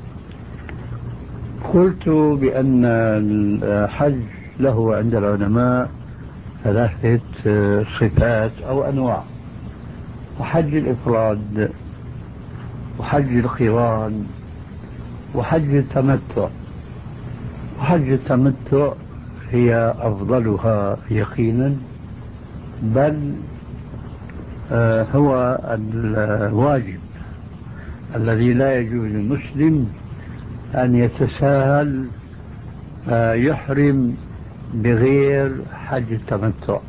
قلت بأن الحج له عند العلماء ثلاثة صفات أو أنواع: وحج الإفراد، وحج القران، وحج التمتع. وحج التمتع هي أفضلها يقينا، بل هو الواجب الذي لا يجوز للمسلم أن يتساهل يحرم بغير حج التمتع.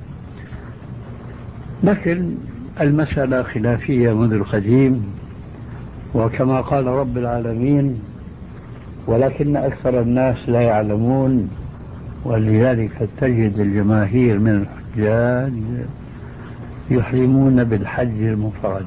لكن المسألة خلافية منذ القديم، وكما قال رب العالمين: ولكن أكثر الناس لا يعلمون. ولذلك تجد الجماهير من الحجاج يحرمون بالحج المفرد.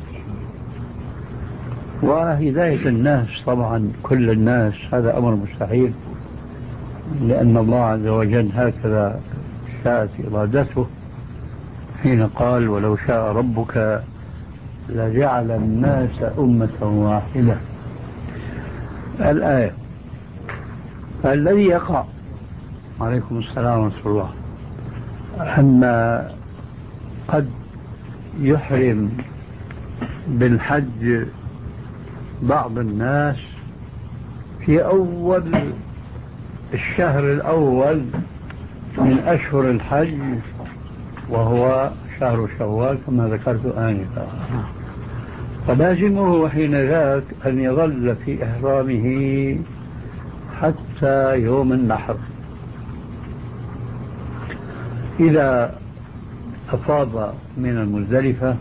وهداية الناس طبعا كل الناس هذا أمر مستحيل، لأن الله عز وجل هكذا شاءت إرادته حين قال: ولو شاء ربك لجعل الناس أمة واحدة. الآية. فالذي يقع عليكم السلام ورحمة الله أن قد يحرم بالحج بعض الناس في أول الشهر الأول من أشهر الحج وهو شهر شوال كما ذكرت آنفا، فلازمه حين ذاك أن يظل في إحرامه حتى يوم النحر. إذا أفاض من المزدلفة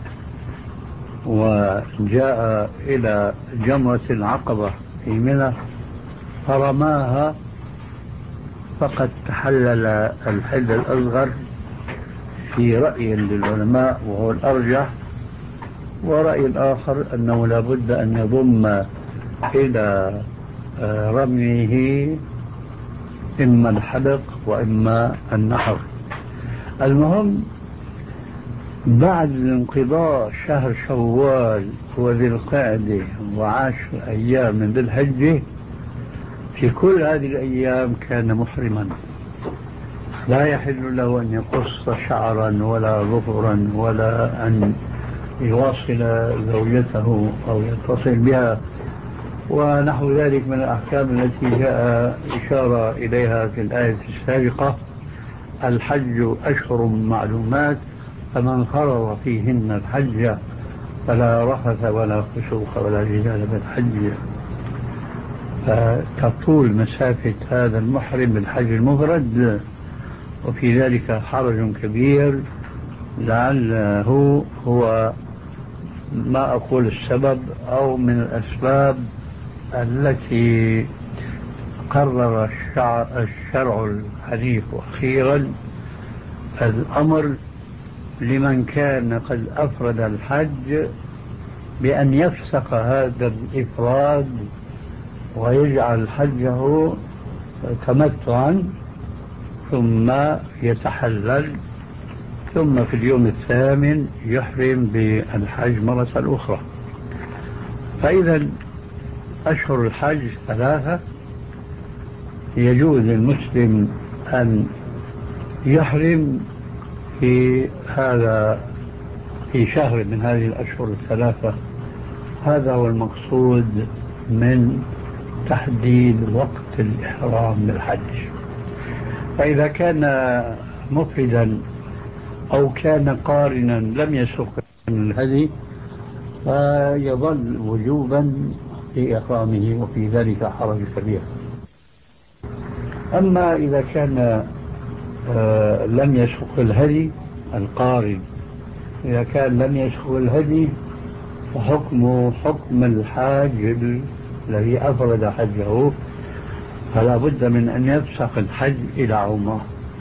وجاء إلى جمرة العقبة في منى فرماها فقد تحلل الحل الأصغر في رأي للعلماء وهو الأرجح، ورأي الآخر أنه لا بد أن يضم إلى رميه إما الحلق وإما النحر. المهم بعد انقضاء شهر شوال وذي القعدة وعشر أيام من ذي الحجة، في كل هذه الأيام كان محرما، لا يحل له أن يقص شعرا ولا ظفرا ولا أن يواصل زوجته أو يتصل بها ونحو ذلك من الأحكام التي جاء إشارة إليها في الآية السابقة: الحج أشهر معلومات فمن فرض فيهن الحج فلا رفث ولا فسوق ولا جدال بالحج. فتطول مسافة هذا المحرم بالحج المفرد، وفي ذلك حرج كبير لعله هو ما أقول السبب أو من الأسباب التي قرر الشرع, الشرع الحنيف أخيرا الأمر لمن كان قد أفرد الحج بأن يفسخ هذا الإفراد ويجعل حجه تمتعا ثم يتحلل ثم في اليوم الثامن يحرم بالحج مرة أخرى. فإذا أشهر الحج ثلاثة، يجوز للمسلم أن يحرم في هذا في شهر من هذه الأشهر الثلاثة. هذا هو المقصود من تحديد وقت الإحرام بالحج. فإذا كان مفردا أو كان قارنا لم يسق الهدي فيظل وجوبا في إحرامه، وفي ذلك حرج كبير. أما إذا كان آه لم يسق الهدي القارن، إذا كان لم يسق الهدي فحكمه حكم الحاج الذي أفرد حجه، فلا بد من أن يفسخ الحج إلى عمره.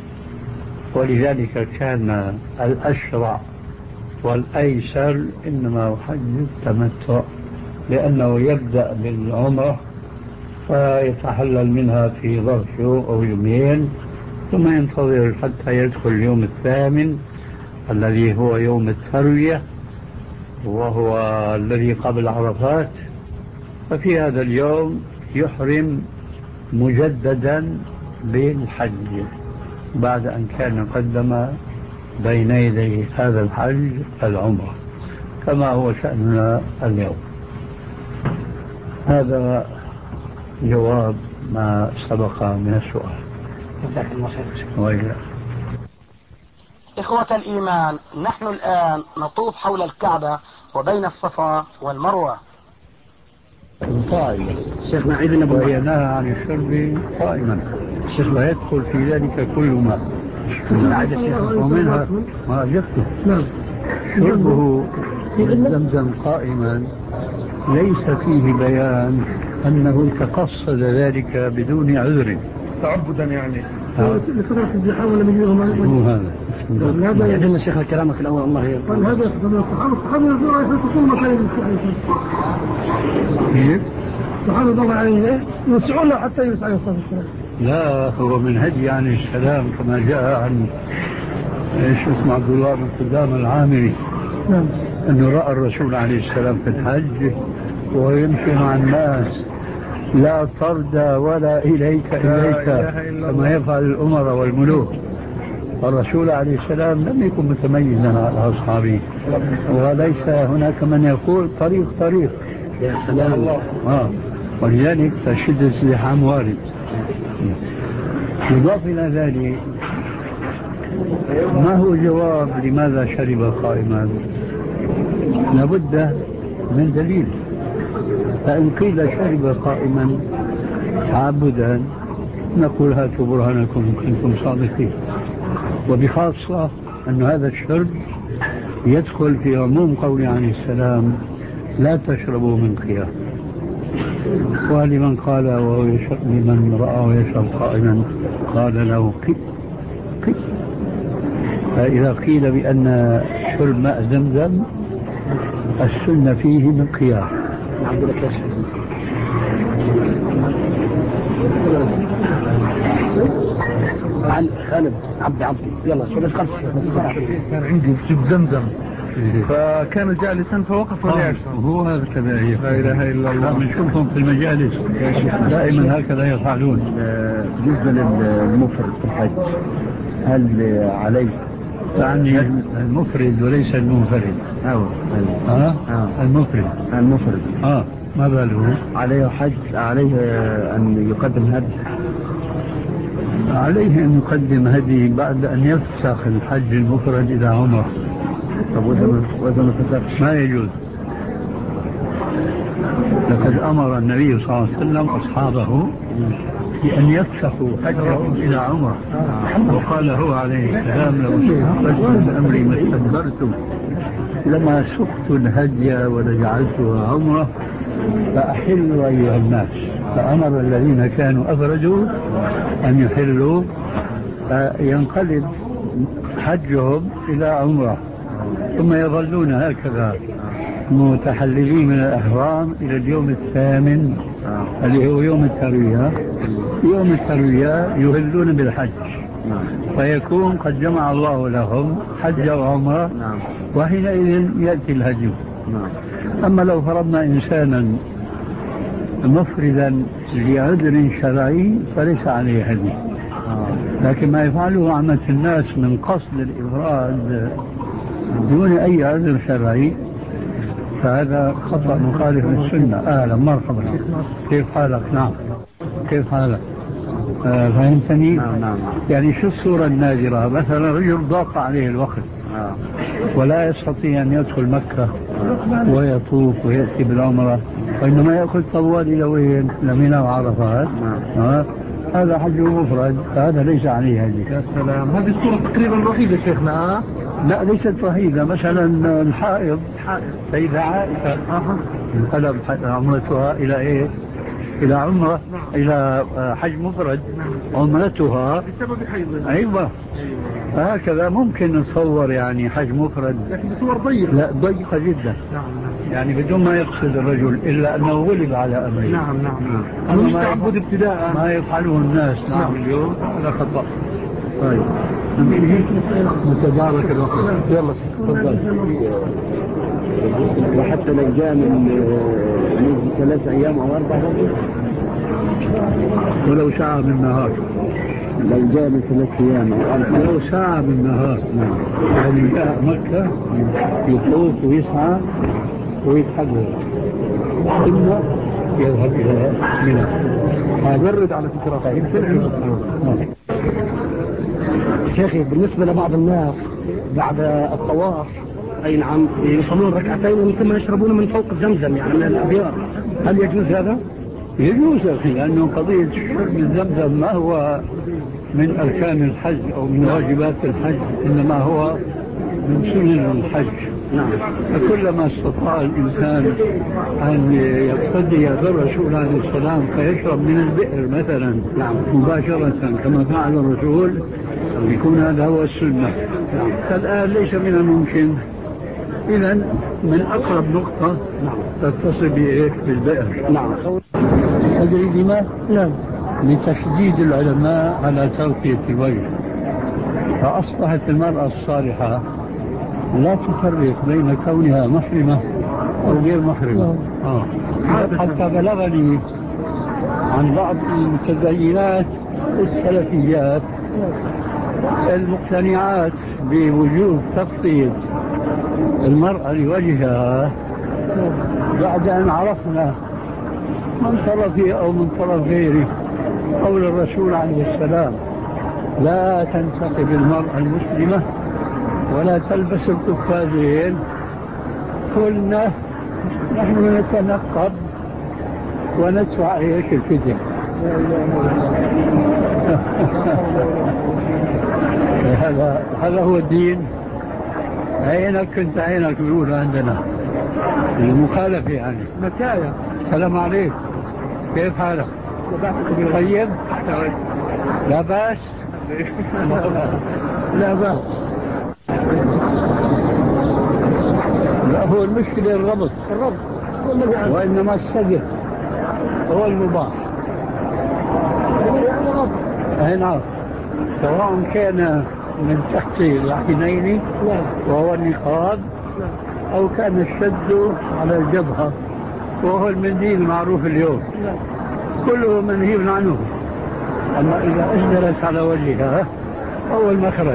ولذلك كان الأشرع والأيسر إنما هو حج التمتع، لأنه يبدأ بالعمرة فيتحلل منها في ظرف يوم أو يومين، ثم ينتظر حتى يدخل اليوم الثامن الذي هو يوم التروية وهو الذي قبل عرفات. ففي هذا اليوم يحرم مجددا بالحج بعد أن كان قدم بين يدي هذا الحج العمرة، كما هو شأننا اليوم. هذا جواب ما سبق من السؤال. جزاك الله خير. إخوة الإيمان، نحن الآن نطوف حول الكعبة وبين الصفا والمروة. قائما شيخنا عيد أبو وينهى عن الشرب قائما، ويدخل في ذلك كل ما ومنها ما يكتب شربه من زمزم قائما ليس فيه بيان أنه تقصد ذلك بدون عذر تعبدا يعني لكثرة الزحام ولا مجيئهم هذا يعلمنا شيخنا كلامك الأول. الله يرضى. هذا يخدم الصحابة الصحابة يفسقون مكان الصحابة الله عليه يوسعون حتى يوسع عليه الصلاة والسلام. لا، هو من هدي عليه السلام كما جاء عن ايش اسمه عبد الله بن قدامة العامري نعم انه راى الرسول عليه السلام في الحج ويمشي مع الناس لا طرد ولا اليك اليك كما يفعل الامراء والملوك. الرسول عليه السلام لم يكن متميزا على اصحابه، وليس هناك من يقول طريق طريق يا سلام الله. آه. ولذلك تشد الزحام وارد. يضاف إلى ذلك ما هو جواب لماذا شرب قائما؟ لابد من دليل. فإن قيل شرب قائما تعبدا نقول هاتوا برهانكم إن كنتم صادقين، وبخاصة أن هذا الشرب يدخل في عموم قول عليه السلام لا تشربوا من خيار. ولمن قال وهو يشرب لمن رآه يشرب قائما قال له قي قي. فإذا قيل بأن شرب ماء زمزم السنة فيه من خيار. عبد الله كاش خالد عبد عبد يلا شو بس خمس. كان عندي شرب زمزم فكان جالسا فوقف ولا يشرب. هو هذا كذلك. لا اله الا الله. بنشوفهم في المجالس دائما هكذا يفعلون. بالنسبة للمفرد في الحج هل عليه يعني المفرد وليس المنفرد؟ أو ها آه؟ المفرد المفرد اه ما باله عليه حج عليه أن يقدم هدي؟ عليه أن يقدم هدي بعد أن يفسخ الحج المفرد إلى عمره. طب وإذا ما فسخش ما يجوز. لقد أمر النبي صلى الله عليه وسلم أصحابه بأن يفسخوا حجهم إلى عمره، وقال هو عليه السلام لو استحقت من أمري ما استدبرت لما سقت الهدي ولجعلتها عمره فأحلوا أيها الناس، فأمر الذين كانوا أفردوا أن يحلوا، فينقلب حجهم إلى عمرة، ثم يظلون هكذا متحللين من الأحرام إلى اليوم الثامن اللي هو يوم التروية. يوم التروية يهلون بالحج، فيكون قد جمع الله لهم حج وعمرة، وحينئذ يأتي الهدي. أما لو فرضنا إنسانا مفردا لعذر شرعي فليس عليه هدي، لكن ما يفعله عامة الناس من قصد الإفراد دون أي عذر شرعي فهذا خطأ مخالف للسنة. أهلا مرحبا، كيف حالك؟ نعم كيف حالك؟ آه فهمتني؟ نعم نعم. يعني شو الصورة النادرة؟ مثلا رجل ضاق عليه الوقت ولا يستطيع أن يدخل مكة ويطوف ويأتي بالعمرة، وإنما يأخذ طوال إلى وين؟ لمنى وعرفات. آه. هذا حج مفرد، فهذا ليس عليه هدي. يا سلام، هذه الصورة تقريبا الوحيدة شيخنا. لا ليست وحيدة، مثلا الحائض سيدة عائشة انقلب عمرتها إلى إيه؟ إلى عمرة، إلى حج مفرد عمرتها بسبب حيض. أيوة هكذا ممكن نصور يعني حج مفرد، لكن بصور ضيقة. لا ضيقة جدا. نعم نعم. يعني بدون ما يقصد الرجل إلا أنه غلب على أمره. نعم نعم. أنا مش تعبد ابتداء ما يفعله الناس. نعم, نعم. اليوم هذا خطأ. طيب متبارك الوقت. يلا تفضل. وحتى لو جاء من ثلاث أيام أو أربعة، ولو ساعة من نهار، لو جاء من ثلاث أيام أو أربعة، لو ساعة من نهار. يعني جاء مكة يطوف ويسعى ويتحرك ثم يذهب إلى منى. أجرد على فكرة. شيخي بالنسبة لبعض الناس بعد الطواف أي نعم يصلون ركعتين ومن ثم يشربون من فوق زمزم يعني من الأبيار، هل يجوز هذا؟ يجوز أخي، لأنه قضية شرب الزمزم ما هو من أركان الحج أو من واجبات الحج، إنما هو من سنن الحج. نعم. فكلما استطاع الإنسان أن يقتدي بالرسول عليه السلام فيشرب من البئر مثلا نعم. مباشرة كما فعل الرسول يكون هذا هو السنة. نعم. فالآن ليس من الممكن، إذن من أقرب نقطة تتصل بإيه؟ بالبئر. نعم. تدري لما؟ نعم. لتشديد العلماء على تغطية الوجه، فأصبحت المرأة الصالحة لا تفرق بين كونها محرمة أو غير محرمة. آه. حتى بلغني عن بعض المتدينات السلفيات المقتنعات بوجوب تغطية المرأة لوجهها بعد أن عرفنا من طرفه أو من طرف غيره قول الرسول عليه السلام: لا تنتقب المرأة المسلمة ولا تلبس القفازين. قلنا نحن نتنقب وندفع عليك الفدية. هذا هذا هو الدين. عينك كنت عينك بيقولوا عندنا المخالفة يعني. مكايا. السلام عليكم، كيف حالك؟ طيب؟ لا بأس. لا بأس. لا هو المشكلة الربط الربط وإنما السجد هو المباح. يعني ربط. أي نعم، سواء كان من تحت العينين وهو النقاب أو كان الشد على الجبهة وهو المنديل المعروف اليوم، كله منهي عنه. أما إذا أسدلت على وجهها هو المخرج.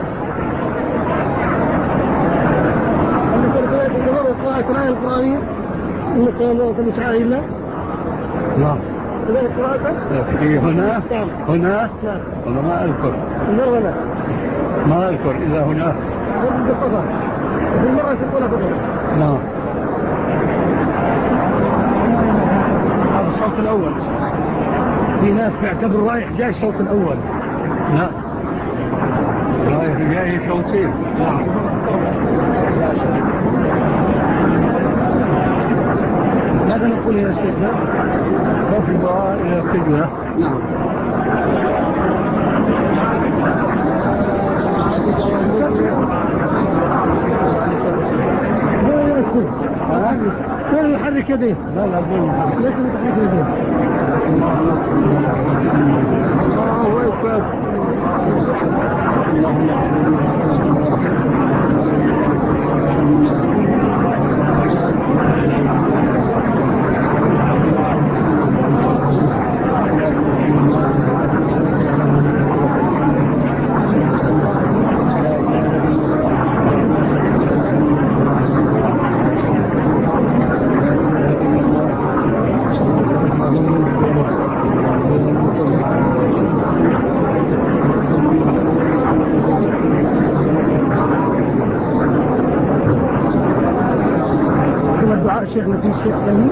قراءة الآية القرآنية إن صلى الله عليه وسلم لا لا كذلك قراءته في هنا هنا والله ما أذكر المرة لا ما أذكر إلا هنا هذا الصفة في المرة تقول فقط. نعم. هذا الصوت الأول. في ناس بيعتبروا رايح جاي الصوت الأول. لا رايح جاي صوتين. نعم. ماذا نقول يا شيخنا؟ رفع الدعاء إلى القبلة. نعم. وين يحرك يديه؟ لا لا لازم يحرك يديه. الله أكبر. شيخنا في شيء ثاني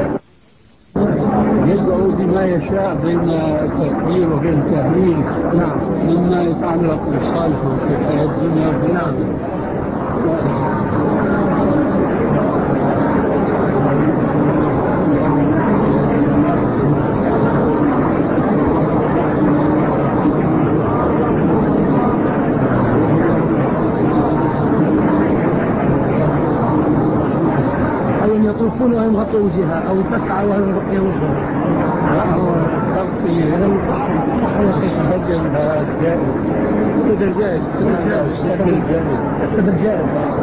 يدعو بما يشاء بين التكبير وبين التهليل. نعم. مما يتعلق بصالحه في الحياة الدنيا. نعم. يطوفون وهم غطوا وجهها أو تسعى وهم غطوا وجهها. لا هو تغطي هذا صح صح يا شيخ. سجل جائز. سجل جائز. سجل جائز. السجل جائز.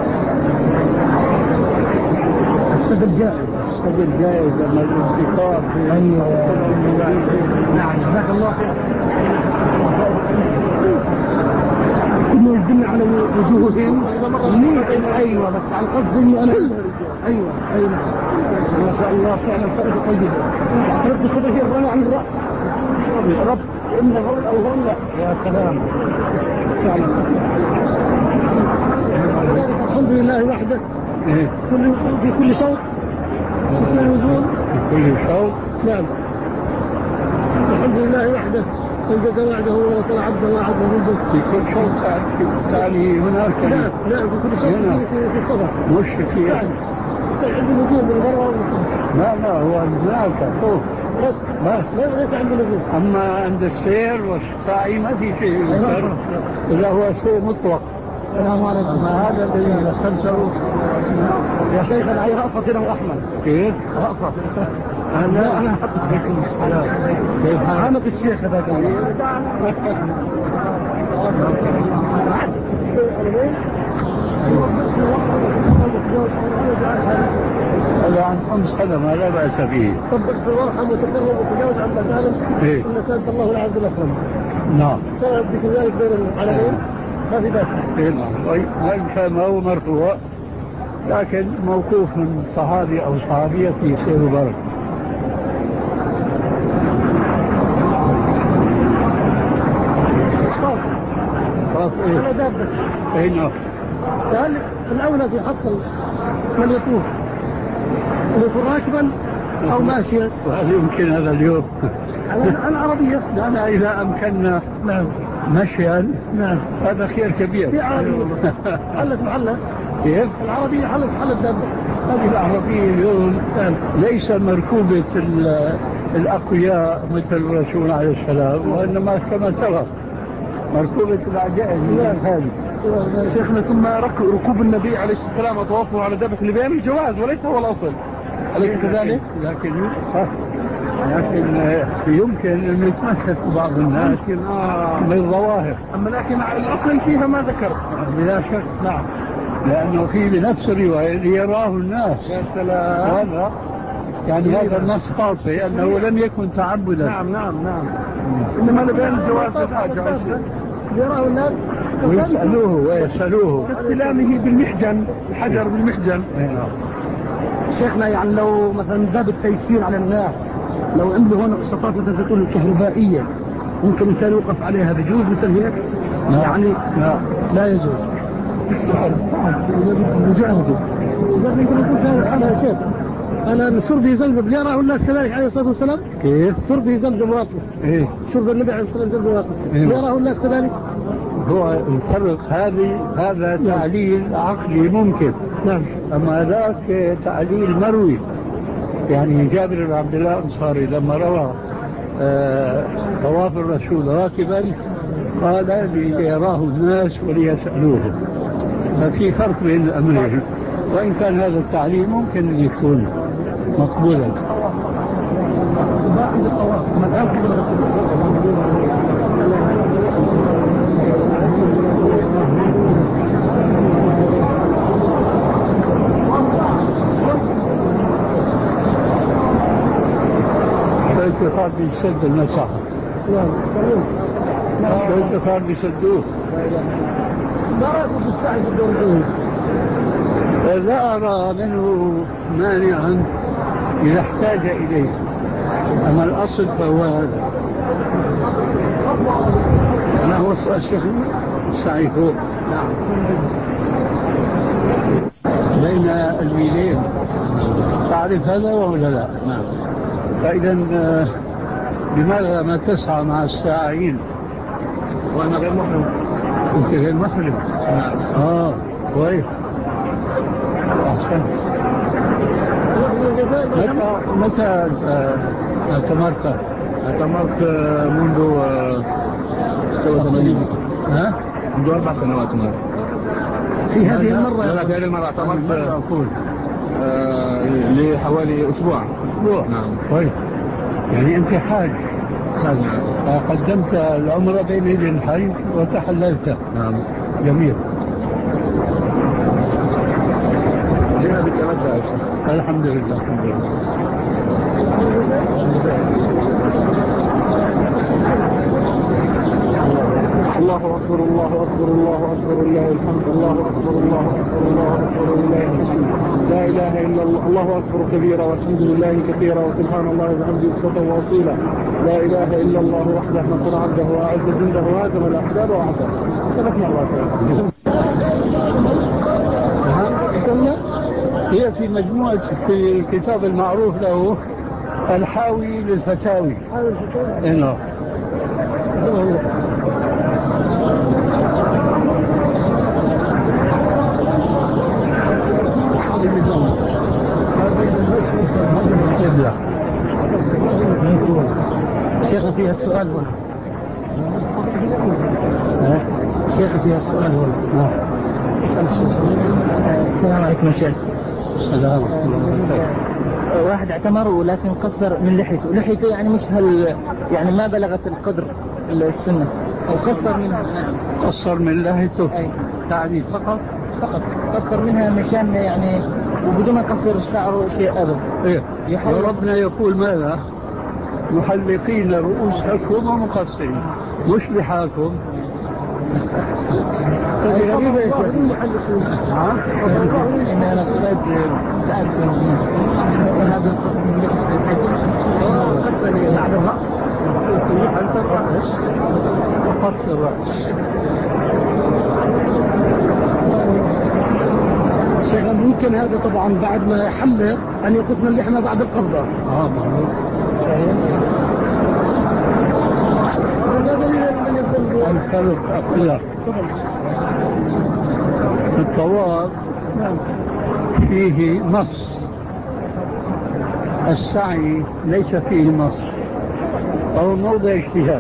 السجل جائز. السجل جائز أما الانتقام. أيوة. نعم جزاك الله خير. كنا يزدنا على وجوههم. أيوة بس عن قصد إنه أنا. أيوة أيوة ما شاء الله فعلا فائدة طيبة. رد صدقه الرمى عن الرأس. رب إنه هون أو هون لا. يا سلام فعلا. ذلك الحمد لله وحده. كل في كل صوت في كل وجود في كل صوت. نعم. الحمد لله وحده انجز وعده ونصر عبده وعبده ضده. في كل صوت يعني هناك. نعم نعم في كل صوت في في الصبر. مش في عند النجوم بالمروة والصبر. لا لا هو هناك فوق بس بس ليس عند النجوم. أما عند السير والسعي ما في شيء إذا هو شيء مطلق. السلام عليكم. أما هذا الذي دخلته يا شيخ أنا عايز رأفت هنا وأحمد. كيف؟ رأفت. أنا أنا عليكم السلام. كيف حالك الشيخ هذاك؟ هذا عن أم سلمة لا بأس به. صبر في الورحم وتكرم وتجاوز عن مكالم. إيه. إن كانت الله العز الأكرم. نعم. ترى بك ذلك بين العالمين ما في بأس. إيه نعم. وإن كان هو مرفوع لكن موقوف من صحابي أو صحابية في خير وبركة. طاف إيه؟ على دابة. إيه نعم. فهل الأولى في حق من يطوف أن يكون راكبا أو ماشيا؟ وهل يمكن هذا اليوم؟ على العربية. أنا إذا أمكننا نعم مشيا نعم هذا خير كبير. في عربية حلت محلة. كيف؟ العربية حلت محل الدابة. هذه العربية اليوم ليس مركوبة الأقوياء مثل الرسول عليه السلام وإنما كما سبق مركوبة العجائز هذه. شيخنا ثم ركوب النبي عليه السلام وطوافه على دابة لبيان الجواز وليس هو الأصل أليس كذلك؟ لكن لكن يمكن أن يتمسك بعض الناس بالظواهر. أما لكن الأصل فيها ما ذكر. بلا شك. نعم. لأنه في بنفس الرواية ليراه الناس. يا سلام. هذا يعني هذا النص قاطع أنه لم يكن تعبدا. نعم نعم نعم. إنما لبيان الجواز بالحاجة ليراه الناس ويسألوه ويسألوه كاستلامه بالمحجن الحجر بالمحجن. شيخنا يعني لو مثلا باب التيسير على الناس لو عنده هنا قسطات مثلا تكون الكهربائية ممكن الإنسان يوقف عليها بجوز مثل هيك؟ يعني لا لا يجوز. مجاهدة يمكن يكون في هذا الحالة يا شيخ. أنا شربي زمزم يراه الناس كذلك عليه الصلاة والسلام. كيف؟ شربي زمزم واقف. إيه؟ شرب النبي عليه الصلاة والسلام زمزم واقف. إيه؟ يراه الناس كذلك. هو الفرق هذه هذا تعليل عقلي ممكن. نعم. أما ذاك تعليل مروي. يعني جابر بن عبد الله الأنصاري لما روى آه طواف الرسول راكبا قال ليراه الناس وليسألوه، ففي فرق بين الأمرين، وإن كان هذا التعليم ممكن أن يكون مقبولا. شوية خار بيسد المساحة، شوية خار بيسدوه. ما رأيكم في السعي في الدور الأول؟ لا أرى منه مانعا إذا احتاج إليه، أما الأصل فهو هذا. ما هو السؤال شيخنا؟ السعي فوق نعم بين الميلين، تعرف هذا ولا لا؟ نعم. فإذا لماذا ما تسعى مع الساعين وأنا غير محرم؟ أنت غير محرم؟ نعم. آه كويس، أحسنت. متى متى اعتمرت؟ اعتمرت منذ ستة وثمانين، ها؟ منذ أربع سنوات. ما في هذه المرة؟ لا، في هذه المرة اعتمرت أقول آه لحوالي أسبوع. أسبوع؟ نعم. كويس، يعني أنت حاج. حاج نعم. قدمت العمرة بين يدي الحج وتحللت. نعم. جميل. جينا بالتمتع. الحمد لله الحمد لله. الله أكبر الله أكبر الله أكبر لله الحمد. الله أكبر الله أكبر الله أكبر لله الحمد. لا إله إلا الله. الله أكبر كبيرا والحمد لله كثيرا وسبحان الله وبحمده بكرة وأصيلا. لا إله إلا الله وحده نصر عبده وأعز جنده وهزم الأحزاب وحده. ثلاث مرات. هي في مجموعة في الكتاب المعروف له الحاوي للفتاوي. حاوي الفتاوي. إنه شيخ فيها السؤال هنا. شيخ فيها السؤال هنا. اسأل الشيخ. السلام عليكم يا شيخ. السلام. واحد اعتمر ولكن قصر من لحيته، لحيته يعني مش هل يعني ما بلغت القدر السنة أو قصر منها. نعم. قصر من لحيته. أي. يعني فقط فقط قصر منها مشان يعني وبدون قصر شعره شيء أبدا. إيه. وربنا يقول ماذا؟ محلقين رؤوسكم ومقصرين، مش لحاكم. هذه غريبة يا شيخ. إن أنا قلت سألكم هذا القصر من لحية الحج قصر بعد الرأس. قص الرأس. شيخ ممكن هذا طبعا بعد ما يحلق أن يقصنا اللحمة بعد القبضة. آه معروف. صحيح. الفرق أقل الطواف فيه نص، السعي ليس فيه نص أو موضع اجتهاد.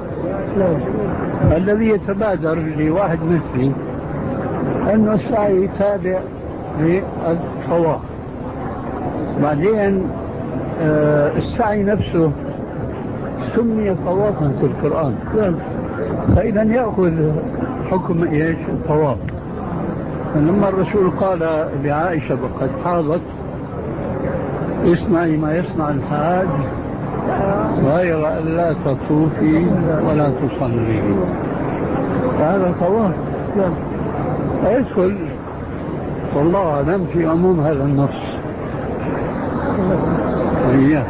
الذي يتبادر لواحد مثلي أن السعي تابع للطواف. بعدين آه السعي نفسه سمي طوافا في القرآن، فإذا يأخذ حكم إيش الطواف. لما الرسول قال لعائشة وقد حاضت اصنعي ما يصنع الحاج غير أن لا تطوفي ولا تصلي، فهذا طواف يدخل والله أعلم في عموم هذا النص. إياه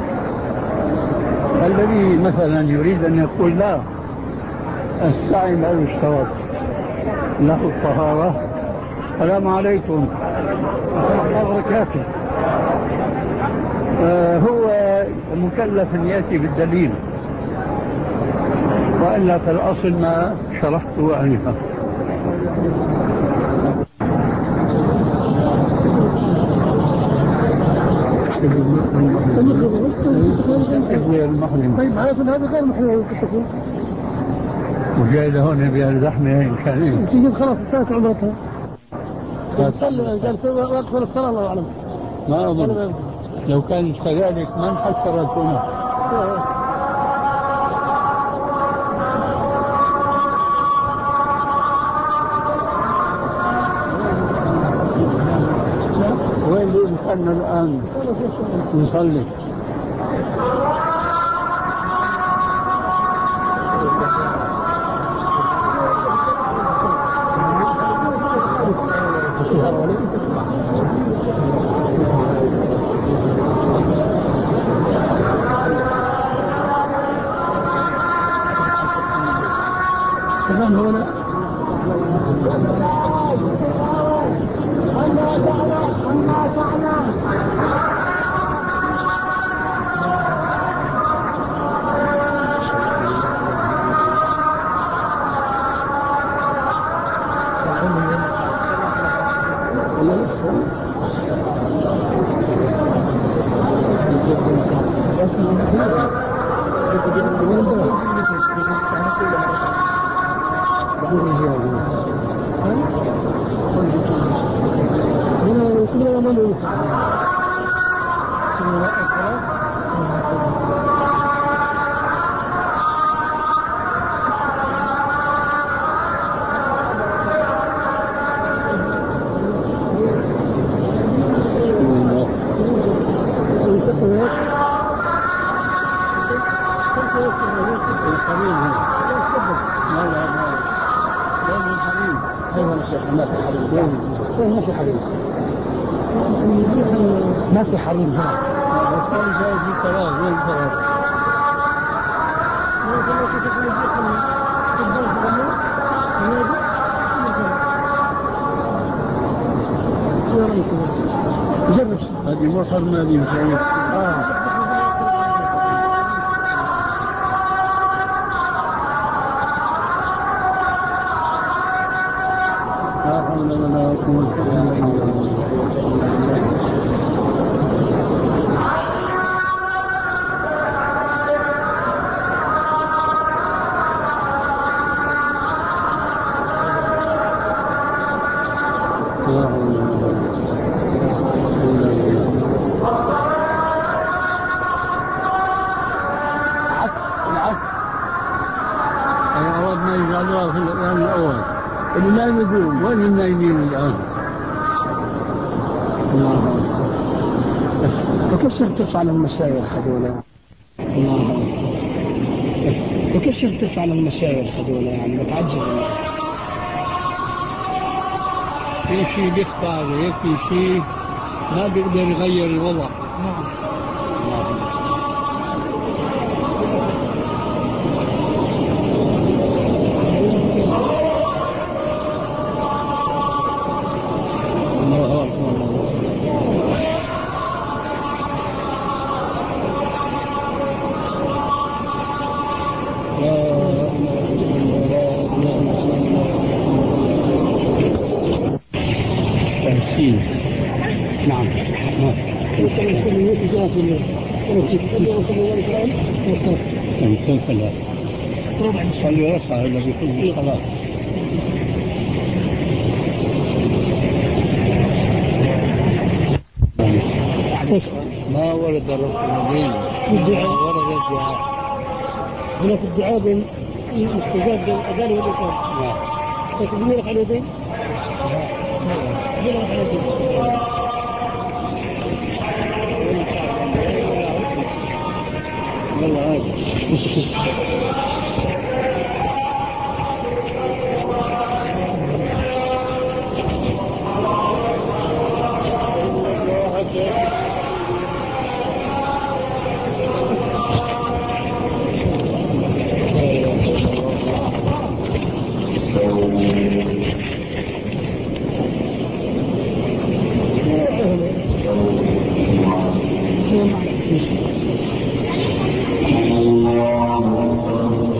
الذي مثلا يريد أن يقول لا السعي ما يشترط له الطهارة. السلام عليكم ورحمة الله وبركاته. آه هو مكلف أن يأتي بالدليل، وإلا فالأصل ما شرحته عنها. المحرم. طيب هذا هذا غير محرم قد تكون. وجاي لهون يبيع اللحمة إمكانية. تيجي خلاص انتهت عمرتها. صلي قال وقف الصلاة الله أعلم. ما أظن لو كانت كذلك ما انحسرت هنا. وين بإمكاننا الآن نصلي؟ تمام هنا. ما في حريم هنا. بس كان جاي في فراغ وين فراغ؟ جرب. هذه مو حرمة هذه مشاوير. آه. لا حول ولا قوة إلا بالله. عكس العكس. أنا أردنا يجعلوها في الآن الأول. اللي نايم يقوم. وين النايمين الآن؟ الله. فكيف صرت ترفع للمشايخ هذولا؟ الله. وكيف صرت ترفع للمشايخ هذولا يعني بتعجب. في شيء بيخفى ويكفي شيء ما بيقدر يغير الوضع. نعم. الله أكبر. تمثيل. نعم. كيف لا؟ خلي رفع هذا بيكون خلاص. ما ورد رفع اليدين. ورد الدعاء. هنا في الدعاء بين الاستجابة بين الأذان والإقامة. نعم. لكن بيقول لك على اليدين؟ بيقول لك على اليدين. يلا هاي. بس بس. الله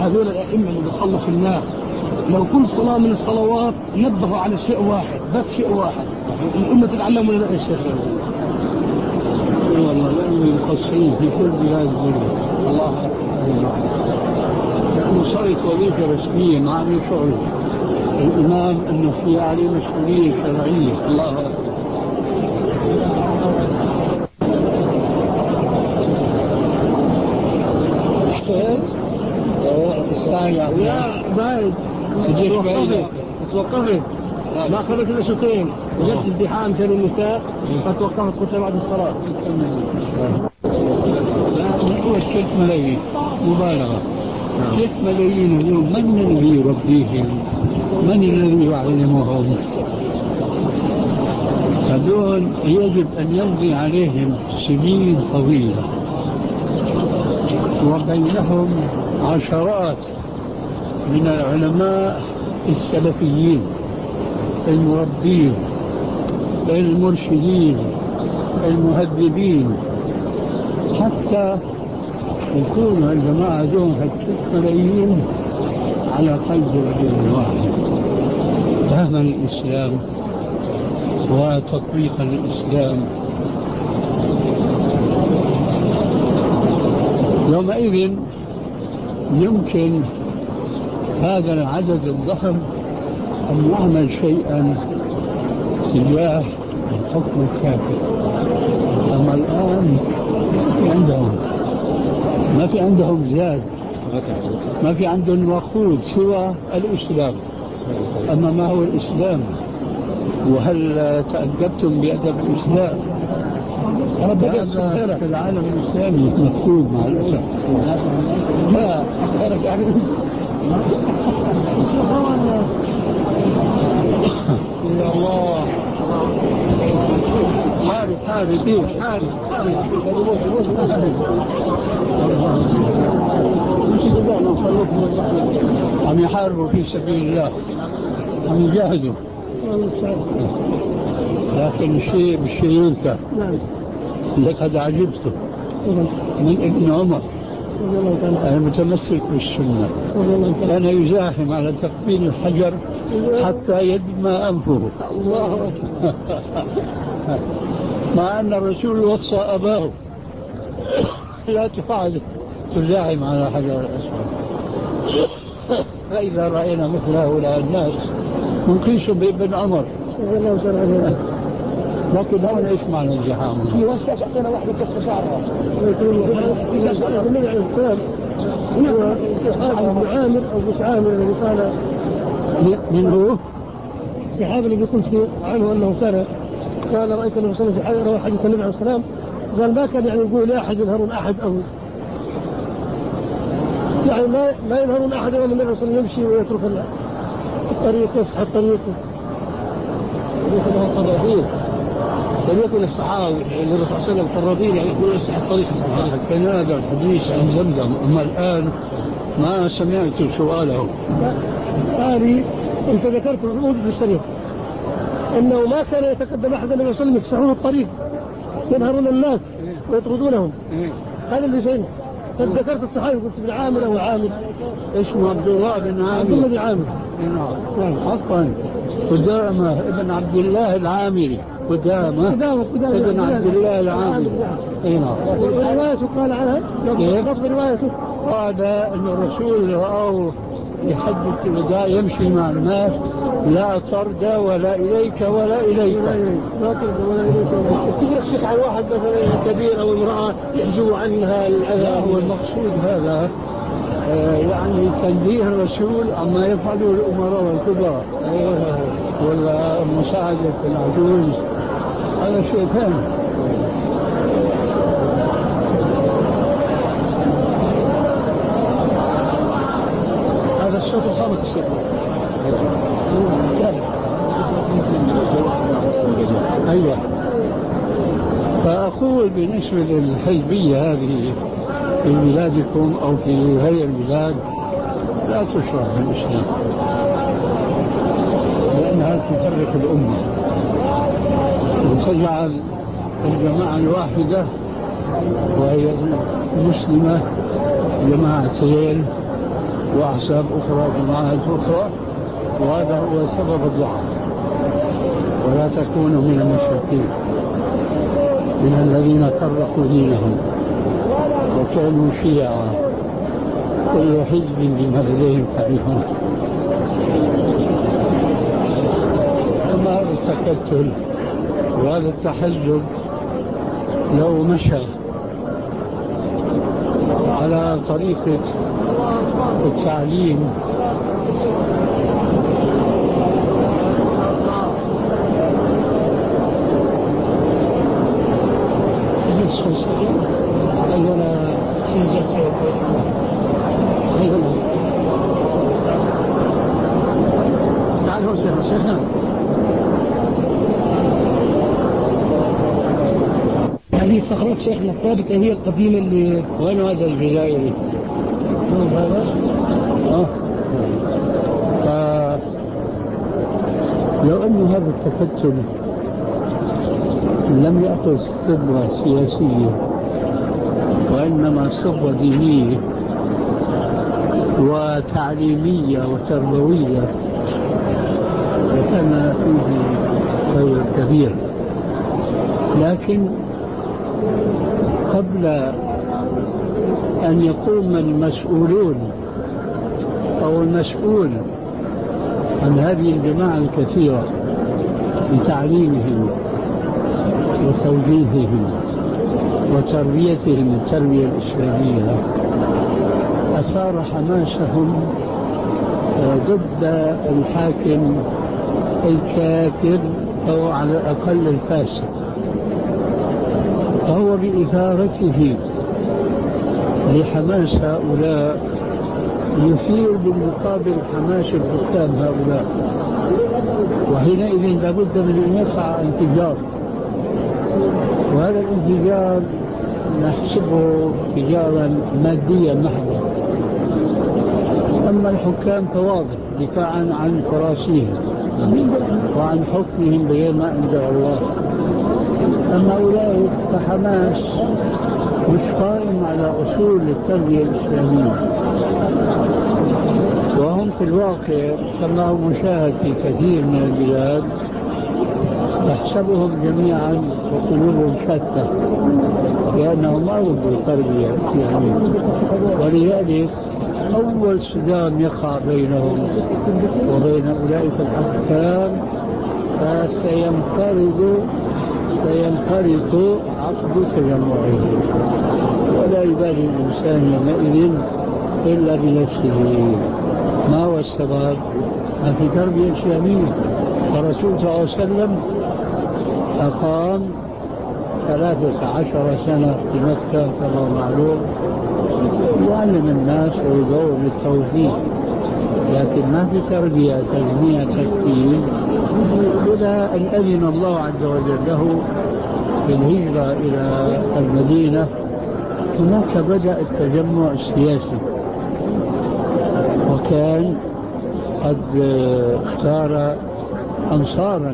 هذول الأئمة اللي بيخلصوا الناس لو كل صلاة من الصلوات نبهوا على شيء واحد بس شيء واحد الأمة تتعلم ولا لا يا شيخ؟ والله لأنه مقصرين في كل بلاد الدنيا. الله لأنه صارت وظيفة رسمية ما عم يشعر الإمام أنه في عليه مسؤولية شرعية. الله أكبر. اشتغلت؟ الساعة لا بايد توقفت توقفت ما خرجت إلا شوطين جت امتحان كان النساء فتوقفت قلت بعد الصلاة. هو ست ملايين مبالغة. ست ملايين اليوم من الذي يربيهم؟ من الذي يعلمهم؟ هذول يجب أن يمضي عليهم سنين طويلة وبينهم عشرات من العلماء السلفيين المربين المرشدين المهذبين حتى يكون الجماعة دون ست ملايين على قلب رجل واحد فهما الإسلام وتطبيق الإسلام. يومئذ يمكن هذا العدد الضخم أن يعمل شيئا تجاه الحكم الكافر. أما الآن ما في عندهم ما في عندهم زاد ما في عندهم وقود سوى الإسلام. أما ما هو الإسلام؟ وهل تأدبتم بأدب الإسلام؟ هذا في العالم الإسلامي مفقود مع الأسف. لا يا الله حارب حارب إيه حارب عم يحاربوا في سبيل الله عم يجاهدوا لكن الشيء بالشيء ينكر. لقد عجبته من ابن عمر المتمسك بالسنة كان يزاحم على تقبيل الحجر حتى يدمى أنفه مع أن الرسول وصى أباه لا تفعل تزاحم على حجر الأسود. فإذا رأينا مثل هؤلاء الناس نقيس بابن عمر. لكن هون ايش معنى الزحام؟ في وسع اعطينا واحد كسر شعرها اذا سأل النبي عليه السلام ابو عامر او مش عامر الذي قال من هو؟ الصحابي الذي قلت عنه انه كان قال رايت النبي صلى الله عليه وسلم حديث النبي عليه السلام قال ما كان يعني يقول لاحد ينهرون احد او يعني ما ما ينهرون احد يوم النبي صلى الله عليه وسلم يمشي ويترك الطريق يفسح الطريق يكون قرابين. لم يكن الصحابة للرسول صلى الله عليه وسلم قرابين يعني يقولون يفسح الطريق. كان هذا الحديث عن زمزم. أما الآن ما سمعت سؤاله. هذه أنت ذكرت موجود في الشريف أنه ما كان يتقدم أحد النبي صلى الله عليه وسلم يسفحون الطريق ينهرون الناس ويطردونهم. هذا اللي فين ذكرت الصحابي قلت ابن عامر أو عامر اسمه عبد الله بن عامر. عبد الله بن عامر نعم عفوا قدامة ابن عبد الله العامري. قدامة ابن عبد الله العامري. وروايته قال عنها لفظ روايته قال أن الرسول رأوه يحدث الوداع يمشي مع الناس لا طرد ولا إليك ولا إليك لا طرد ولا إليك تقدر الشيخ على واحد مثلا كبير أو امرأة يحجوا عنها الأذى. هو المقصود هذا آه يعني تنبيه الرسول عما يفعله الأمراء والكبراء ولا مساعدة العجوز هذا شيء ثاني. هذا الشوط الخامس الشيخ. أيوة. فأقول بالنسبة للحزبية هذه في بلادكم أو في غير البلاد لا تشرع في الإسلام لأنها تفرق الأمة وتجعل الجماعة الواحدة وهي المسلمة جماعتين وأحزاب أخرى جماعات أخرى، وهذا هو سبب الضعف. ولا تكونوا من المشركين، من الذين فرقوا دينهم وكانوا شيعا كل حزب بما لديهم فرحون. أما هذا التكتل وهذا التحزب لو مشى على طريقة التعليم تعالوا شيخنا. هذه صخرات شيخنا الثابتة هي القديمة اللي وين هذا الجزائري؟ هذا اه فلو أن هذا التكتل لم يأخذ صبغة سياسية وإنما صبغة دينية وتعليمية وتربوية لكان فيه خير كبير. لكن قبل أن يقوم المسؤولون أو المسؤول عن هذه الجماعة الكثيرة بتعليمهم وتوجيههم وتربيتهم التربية الإسلامية، أثار حماسهم ضد الحاكم الكافر أو على الأقل الفاسق، فهو بإثارته لحماس هؤلاء يثير بالمقابل حماس الحكام هؤلاء، وحينئذ لابد من أن يقع انفجار. وهذا الانفجار نحسبه انفجارا ماديا محضا. أما الحكام فواضح دفاعا عن كراسيهم وعن حكمهم بغير ما أنزل الله. أما أولئك فحماس مش قائم على أصول التربية الإسلامية، وهم في الواقع كما هو مشاهد في كثير من البلاد تحسبهم جميعا وقلوبهم شتى لأنهم ما وجدوا تربية إسلامية. ولذلك أول صدام يقع بينهم وبين أولئك الحكام فسينفرد سينفرد عقد تجمعهم، ولا يبالي الإنسان يومئذ إلا بنفسه. ما هو السبب؟ ما في تربية إسلامية. الرسول صلى الله عليه وسلم أقام ثلاثة عشر سنة في مكة كما هو معلوم يعلم الناس ويدور للتوحيد، لكن ما في تربية تجميع تكتيل. إلى أن أذن الله عز وجل له في الهجرة إلى المدينة، هناك بدأ التجمع السياسي، وكان قد اختار أنصارا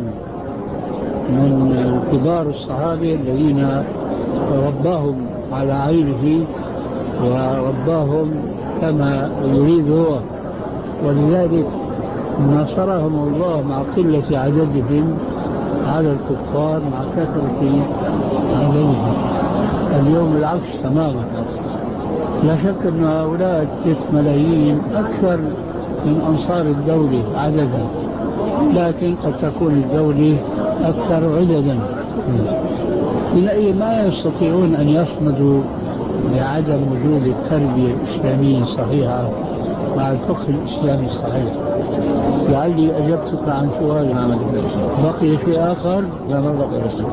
من كبار الصحابة الذين رباهم على عينه ورباهم كما يريد هو، ولذلك نصرهم الله مع قلة عددهم على الكفار مع كثرة عددهم. اليوم العكس تماما. لا شك أن هؤلاء ست ملايين أكثر من أنصار الدولة عددا، لكن قد تكون الدولة أكثر عددا. حينئذ ما يستطيعون أن يصمدوا لعدم وجود التربية الإسلامية الصحيحة مع الفقه الإسلامي الصحيح. لعلي أجبتك عن سؤالي. بقي شيء آخر؟ لا ما بقي بس.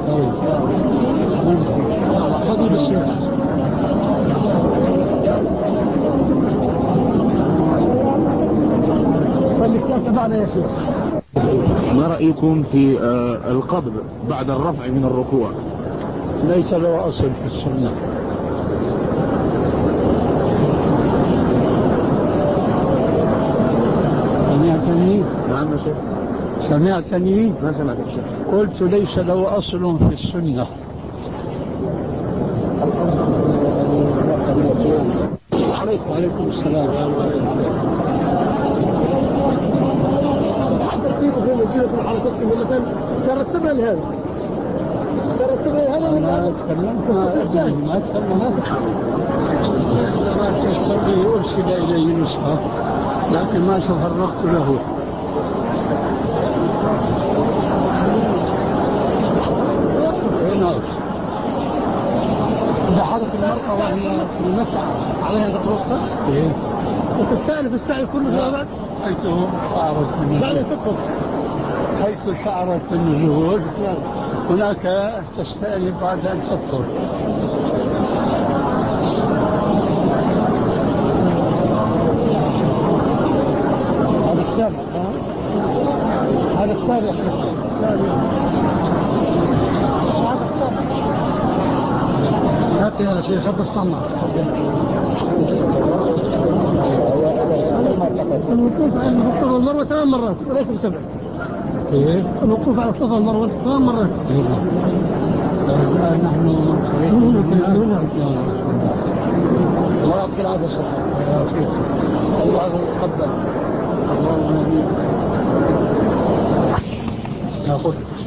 فضيلة الشيخ، فالإسلام تبعنا يا شيخ. ما رأيكم في القبض بعد الرفع من الركوع؟ ليس له أصل في السنة. سمعتني؟ نعم يا شيخ. سمعتني؟ ما سمعتك شيخ. قلت ليس له أصل في السنة. عليكم وعليكم السلام. ترتيبه في المدينة في حركتكم مثلا ترتبها لهذا ترتبها لهذا ما تكلمت ما تكلمت ما تستطيع أرسل إليه نسخة لكن ما تفرغت له. إذا حدث المرأة وهي في المسعى عليها ضغوطها وتستأنف السعي كله فيما بعد حيث شعرت بعد أن تدخل حيث شعرت بالنزول هناك تستأنف بعد أن تدخل. هذا السابع هذا السابع هذا السابع هات يا شيخ خبر طمع. الوقوف على الصفا والمروة ثمان مرات وليس بسبع. إيه؟ الوقوف على الصفا والمروة ثمان مرات. الآن نحن الله يعطيك العافية شيخ. الله يتقبل. اللهم آمين.